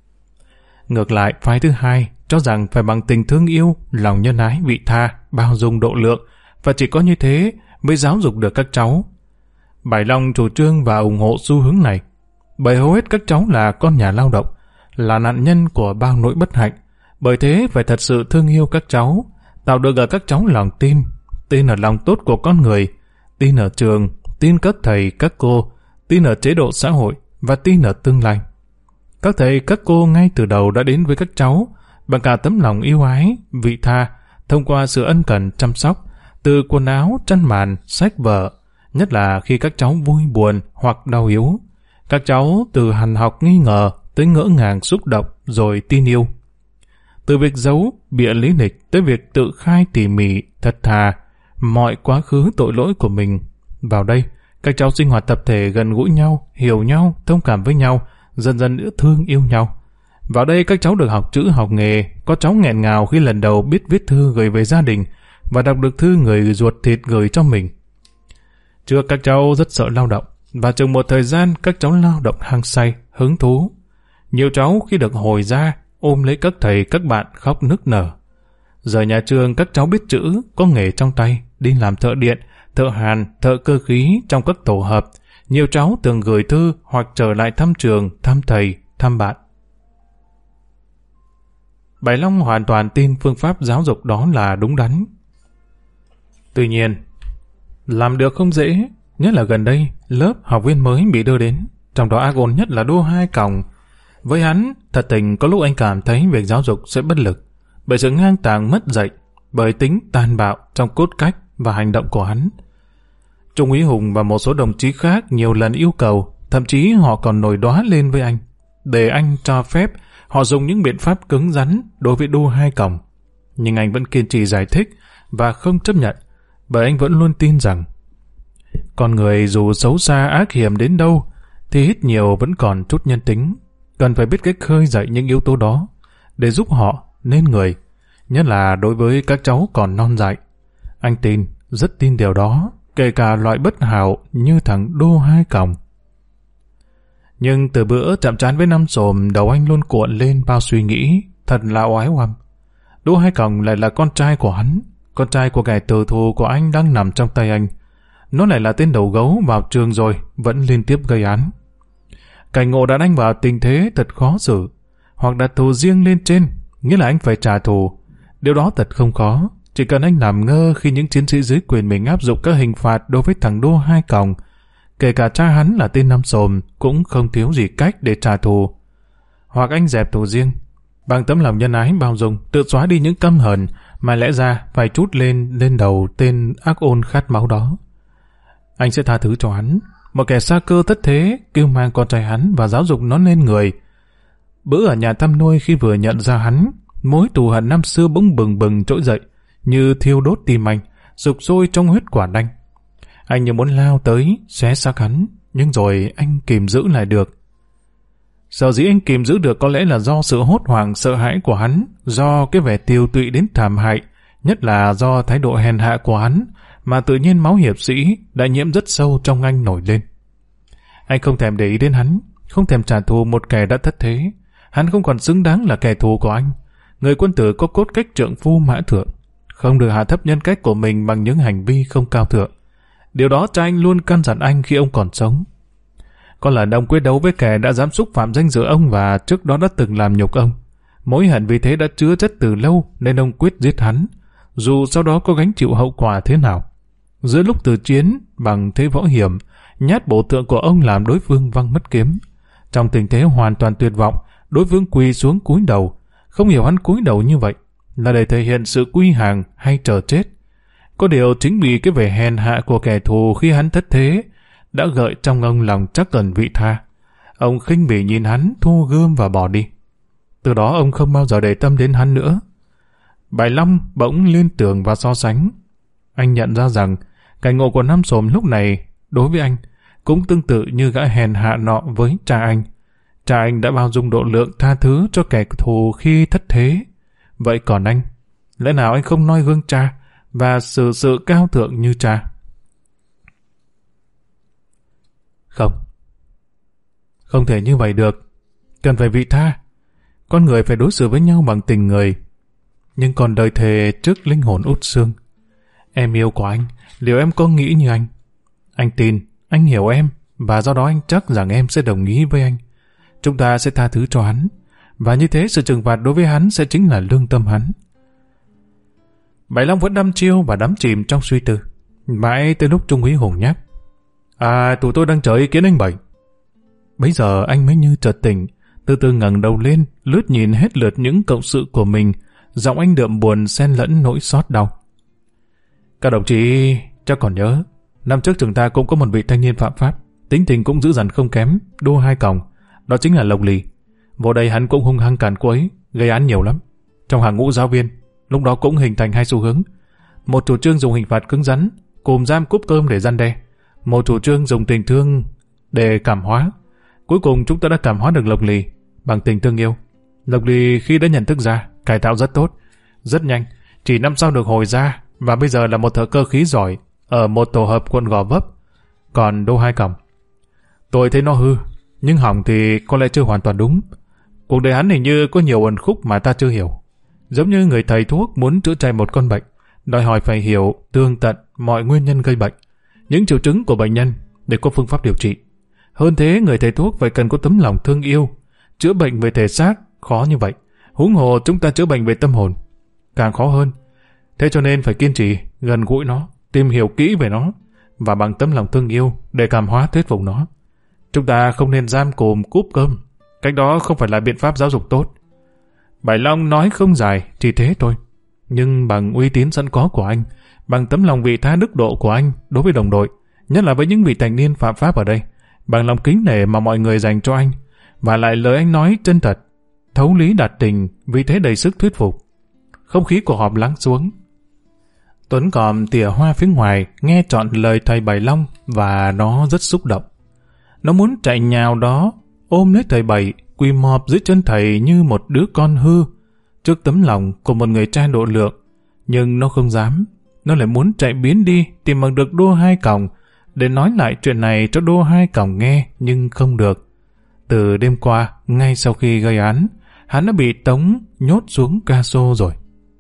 Ngược lại, phái thứ hai cho rằng phải bằng tình thương yêu, lòng nhân ái, vị tha, bao dung độ lượng, và chỉ có như thế mới giáo dục được các cháu. Bảy Long chủ trương và ủng hộ xu hướng này, bởi hầu hết các cháu là con nhà lao động, là nạn nhân của bao nỗi bất hạnh. Bởi thế phải thật sự thương yêu các cháu, tạo được ở các cháu lòng tin ở lòng tốt của con người, tin ở trường, tin các thầy, các cô, tin ở chế độ xã hội và tin ở tương lai. Các thầy, các cô ngay từ đầu đã đến với các cháu bằng cả tấm lòng yêu ái, vị tha, thông qua sự ân cần chăm sóc, từ quần áo, chăn màn, sách vở, nhất là khi các cháu vui buồn hoặc đau yếu. Các cháu từ hằn học nghi ngờ tới ngỡ ngàng xúc động rồi tin yêu. Từ việc giấu, bịa lý lịch tới việc tự khai tỉ mỉ, thật thà mọi quá khứ tội lỗi của mình. Vào đây, các cháu sinh hoạt tập thể gần gũi nhau, hiểu nhau, thông cảm với nhau, dần dần thương yêu nhau. Vào đây các cháu được học chữ học nghề, có cháu nghẹn ngào khi lần đầu biết viết thư gửi về gia đình và đọc được thư người ruột thịt gửi cho mình. Trước các cháu rất sợ lao động, và chừng một thời gian các cháu lao động hăng say, hứng thú. Nhiều cháu khi được hồi ra ôm lấy các thầy các bạn khóc nức nở. Giờ nhà trường các cháu biết chữ, có nghề trong tay, đi làm thợ điện, thợ hàn, thợ cơ khí trong các tổ hợp. Nhiều cháu thường gửi thư hoặc trở lại thăm trường, thăm thầy, thăm bạn. Bảy Long hoàn toàn tin phương pháp giáo dục đó là đúng đắn. Tuy nhiên, làm được không dễ, nhất là gần đây, lớp học viên mới bị đưa đến, trong đó ác ôn nhất là Đô Hai Còng. Với hắn, thật tình có lúc anh cảm thấy việc giáo dục sẽ bất lực, bởi sự ngang tàng mất dạy, bởi tính tàn bạo trong cốt cách và hành động của hắn. Trung úy Hùng và một số đồng chí khác nhiều lần yêu cầu, thậm chí họ còn nổi đoá lên với anh, để anh cho phép họ dùng những biện pháp cứng rắn đối với Đô Hai Còng. Nhưng anh vẫn kiên trì giải thích và không chấp nhận, bởi anh vẫn luôn tin rằng con người dù xấu xa ác hiểm đến đâu thì ít nhiều vẫn còn chút nhân tính, cần phải biết cách khơi dậy những yếu tố đó để giúp họ nên người, nhất là đối với các cháu còn non dại. Anh tin, rất tin điều đó, kể cả loại bất hảo như thằng Đô Hai Còng. Nhưng từ bữa chạm trán với Năm Xồm, đầu anh luôn cuộn lên bao suy nghĩ, thật là oái oăm. Đô Hai Còng lại là con trai của hắn, con trai của kẻ tử thù của anh đang nằm trong tay anh. Nó lại là tên đầu gấu vào trường rồi, vẫn liên tiếp gây án. Cảnh ngộ đã đánh vào tình thế thật khó xử, hoặc đặt thù riêng lên trên, nghĩa là anh phải trả thù. Điều đó thật không khó, chỉ cần anh làm ngơ khi những chiến sĩ dưới quyền mình áp dụng các hình phạt đối với thằng Đô Hai Còng. Kể cả cha hắn là tên Năm Xồm cũng không thiếu gì cách để trả thù. Hoặc anh dẹp thù riêng, bằng tấm lòng nhân ái bao dung, tự xóa đi những căm hờn mà lẽ ra phải trút lên đầu tên ác ôn khát máu đó. Anh sẽ tha thứ cho hắn, một kẻ xa cơ thất thế, kêu mang con trai hắn và giáo dục nó nên người. Bữa ở nhà thăm nuôi khi vừa nhận ra hắn, mối thù hận năm xưa bỗng bừng bừng trỗi dậy, như thiêu đốt tim anh, sục sôi trong huyết quả đanh. Anh như muốn lao tới, xé xác hắn, nhưng rồi anh kìm giữ lại được. Sở dĩ anh kìm giữ được có lẽ là do sự hốt hoảng sợ hãi của hắn, do cái vẻ tiều tụy đến thảm hại, nhất là do thái độ hèn hạ của hắn, mà tự nhiên máu hiệp sĩ đã nhiễm rất sâu trong anh nổi lên. Anh không thèm để ý đến hắn, không thèm trả thù một kẻ đã thất thế. Hắn không còn xứng đáng là kẻ thù của anh. Người quân tử có cốt cách trượng phu mã thượng, không được hạ thấp nhân cách của mình bằng những hành vi không cao thượng. Điều đó cha anh luôn căn dặn anh khi ông còn sống. Có lần ông quyết đấu với kẻ đã dám xúc phạm danh dự ông và trước đó đã từng làm nhục ông. Mối hận vì thế đã chứa chất từ lâu nên ông quyết giết hắn, dù sau đó có gánh chịu hậu quả thế nào. Giữa lúc từ chiến bằng thế võ hiểm, nhát bổ tượng của ông làm đối phương văng mất kiếm. Trong tình thế hoàn toàn tuyệt vọng, đối phương quỳ xuống cúi đầu. Không hiểu hắn cúi đầu như vậy là để thể hiện sự quy hàng hay chờ chết. Có điều chính vì cái vẻ hèn hạ của kẻ thù khi hắn thất thế đã gợi trong ông lòng trắc ẩn vị tha. Ông khinh bỉ nhìn hắn, thu gươm và bỏ đi. Từ đó ông không bao giờ để tâm đến hắn nữa. Bài Long bỗng liên tưởng và so sánh. Anh nhận ra rằng cảnh ngộ của Nam Xồm lúc này đối với anh cũng tương tự như gã hèn hạ nọ với cha anh. Cha anh đã bao dung độ lượng tha thứ cho kẻ thù khi thất thế. Vậy còn anh, lẽ nào anh không noi gương cha và xử sự cao thượng như cha? Không thể như vậy được. Cần phải vị tha. Con người phải đối xử với nhau bằng tình người. Nhưng còn đời thề trước linh hồn út xương. Em yêu của anh, liệu em có nghĩ như anh? Anh tin, anh hiểu em, và do đó anh chắc rằng em sẽ đồng ý với anh. Chúng ta sẽ tha thứ cho hắn, và như thế sự trừng phạt đối với hắn sẽ chính là lương tâm hắn. Bảy Long vẫn đăm chiêu và đắm chìm trong suy tư. Mãi tới lúc Trung úy Hùng nhắc: tụi tôi đang chờ ý kiến anh Bảy. Bấy giờ anh mới như chợt tỉnh, từ từ ngẩng đầu lên, lướt nhìn hết lượt những cộng sự của mình, giọng anh đượm buồn xen lẫn nỗi xót đau. Các đồng chí chắc còn nhớ, năm trước chúng ta cũng có một vị thanh niên phạm pháp, tính tình cũng dữ dằn không kém, đua hai còng, đó chính là Lộc Lì. Vô đây hắn cũng hung hăng càn quấy, gây án nhiều lắm. Trong hàng ngũ giáo viên, lúc đó cũng hình thành hai xu hướng: một chủ trương dùng hình phạt cứng rắn, cùm giam cúp cơm để răn đe; một chủ trương dùng tình thương để cảm hóa. Cuối cùng chúng ta đã cảm hóa được Lộc Lì bằng tình thương yêu. Lộc Lì khi đã nhận thức ra, cải tạo rất tốt, rất nhanh, chỉ năm sau được hồi ra, và bây giờ là một thợ cơ khí giỏi ở một tổ hợp quận Gò Vấp. Còn Đô Hai Còng, tôi thấy nó hư, nhưng hỏng thì có lẽ chưa hoàn toàn đúng. Cuộc đời hắn hình như có nhiều uẩn khúc mà ta chưa hiểu. Giống như người thầy thuốc muốn chữa trị một con bệnh, đòi hỏi phải hiểu tường tận mọi nguyên nhân gây bệnh, những triệu chứng của bệnh nhân để có phương pháp điều trị. Hơn thế, người thầy thuốc phải cần có tấm lòng thương yêu. Chữa bệnh về thể xác khó như vậy, huống hồ chúng ta chữa bệnh về tâm hồn càng khó hơn. Thế cho nên phải kiên trì, gần gũi nó, tìm hiểu kỹ về nó, và bằng tấm lòng thương yêu để cảm hóa thuyết phục nó. Chúng ta không nên giam cùm cúp cơm, cách đó không phải là biện pháp giáo dục tốt. Bảy Long nói không dài, chỉ thế thôi. Nhưng bằng uy tín sẵn có của anh, bằng tấm lòng vị tha đức độ của anh đối với đồng đội, nhất là với những vị thanh niên phạm pháp ở đây, bằng lòng kính nể mà mọi người dành cho anh, và lại lời anh nói chân thật, thấu lý đạt tình, vì thế đầy sức thuyết phục. Không khí của họp lắng xuống. Tuấn Còm tỉa hoa phía ngoài, nghe trọn lời thầy Bảy Long và nó rất xúc động. Nó muốn chạy nhào đó, ôm lấy thầy Bảy, quỳ mọp dưới chân thầy như một đứa con hư, trước tấm lòng của một người cha độ lượng. Nhưng nó không dám, nó lại muốn chạy biến đi, tìm bằng được Đô Hai Còng, để nói lại chuyện này cho Đô Hai Còng nghe, nhưng không được. Từ đêm qua, ngay sau khi gây án, hắn đã bị tống nhốt xuống Caso rồi.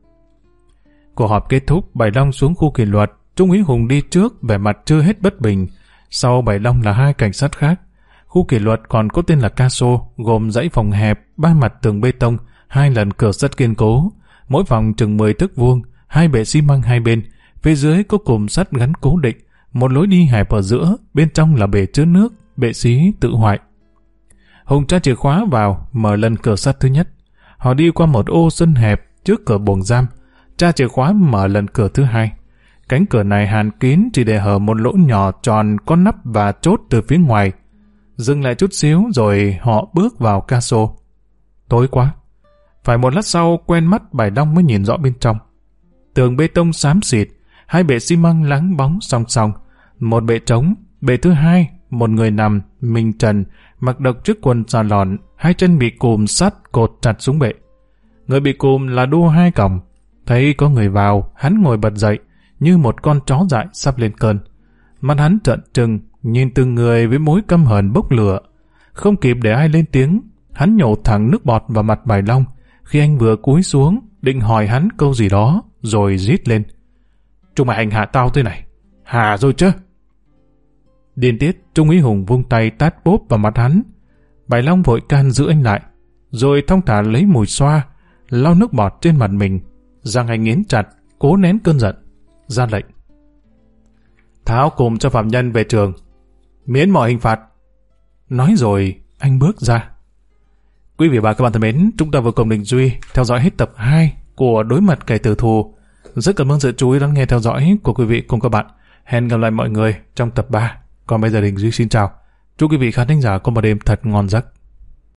Cuộc họp kết thúc, Bảy Long xuống khu kỷ luật, Trung úy Hùng đi trước, vẻ mặt chưa hết bất bình. Sau Bảy Long là hai cảnh sát khác. Khu kỷ luật còn có tên là Caso, gồm dãy phòng hẹp, 3 mặt tường bê tông, 2 lần cửa sắt kiên cố, mỗi phòng chừng 10 thước vuông, 2 bệ xi măng hai bên, phía dưới có cùm sắt gắn cố định, một lối đi hẹp ở giữa, bên trong là bể chứa nước, bệ xí tự hoại. Hùng tra chìa khóa vào, mở lần cửa sắt thứ nhất. Họ đi qua một ô sân hẹp trước cửa buồng giam, tra chìa khóa mở lần cửa thứ hai. Cánh cửa này hàn kín chỉ để hở một lỗ nhỏ tròn có nắp và chốt từ phía ngoài. Dừng lại chút xíu rồi họ bước vào Caso. Tối quá. Phải một lát sau quen mắt Bảy Long mới nhìn rõ bên trong. Tường bê tông xám xịt, 2 bệ xi măng láng bóng song song, một bệ trống, bệ thứ hai một người nằm, mình trần, mặc độc chiếc quần xà lòn, hai chân bị cùm sắt cột chặt xuống bệ. Người bị cùm là đua hai còng. Thấy có người vào, hắn ngồi bật dậy, như một con chó dại sắp lên cơn. Mắt hắn trợn trừng, nhìn từng người với mối căm hờn bốc lửa. Không kịp để ai lên tiếng, hắn nhổ thẳng nước bọt vào mặt Bài Long, khi anh vừa cúi xuống, định hỏi hắn câu gì đó, rồi rít lên. Chúng mày hành hạ tao thế này, hà rồi chứ? Điên tiết, Trung úy Hùng vung tay tát bốp vào mặt hắn. Bài Long vội can giữ anh lại, rồi thong thả lấy mùi xoa, lau nước bọt trên mặt mình, răng anh nghiến chặt, cố nén cơn giận, ra lệnh. Tháo cùng cho phạm nhân về trường, miễn mọi hình phạt. Nói rồi, anh bước ra. Quý vị và các bạn thân mến, chúng ta vừa cùng Đình Duy theo dõi hết tập 2 của Đối mặt kẻ tử thù. Rất cảm ơn sự chú ý lắng nghe theo dõi của quý vị cùng các bạn. Hẹn gặp lại mọi người trong tập 3. Còn bây giờ Đình Duy xin chào. Chúc quý vị khán thính giả có một đêm thật ngon giấc.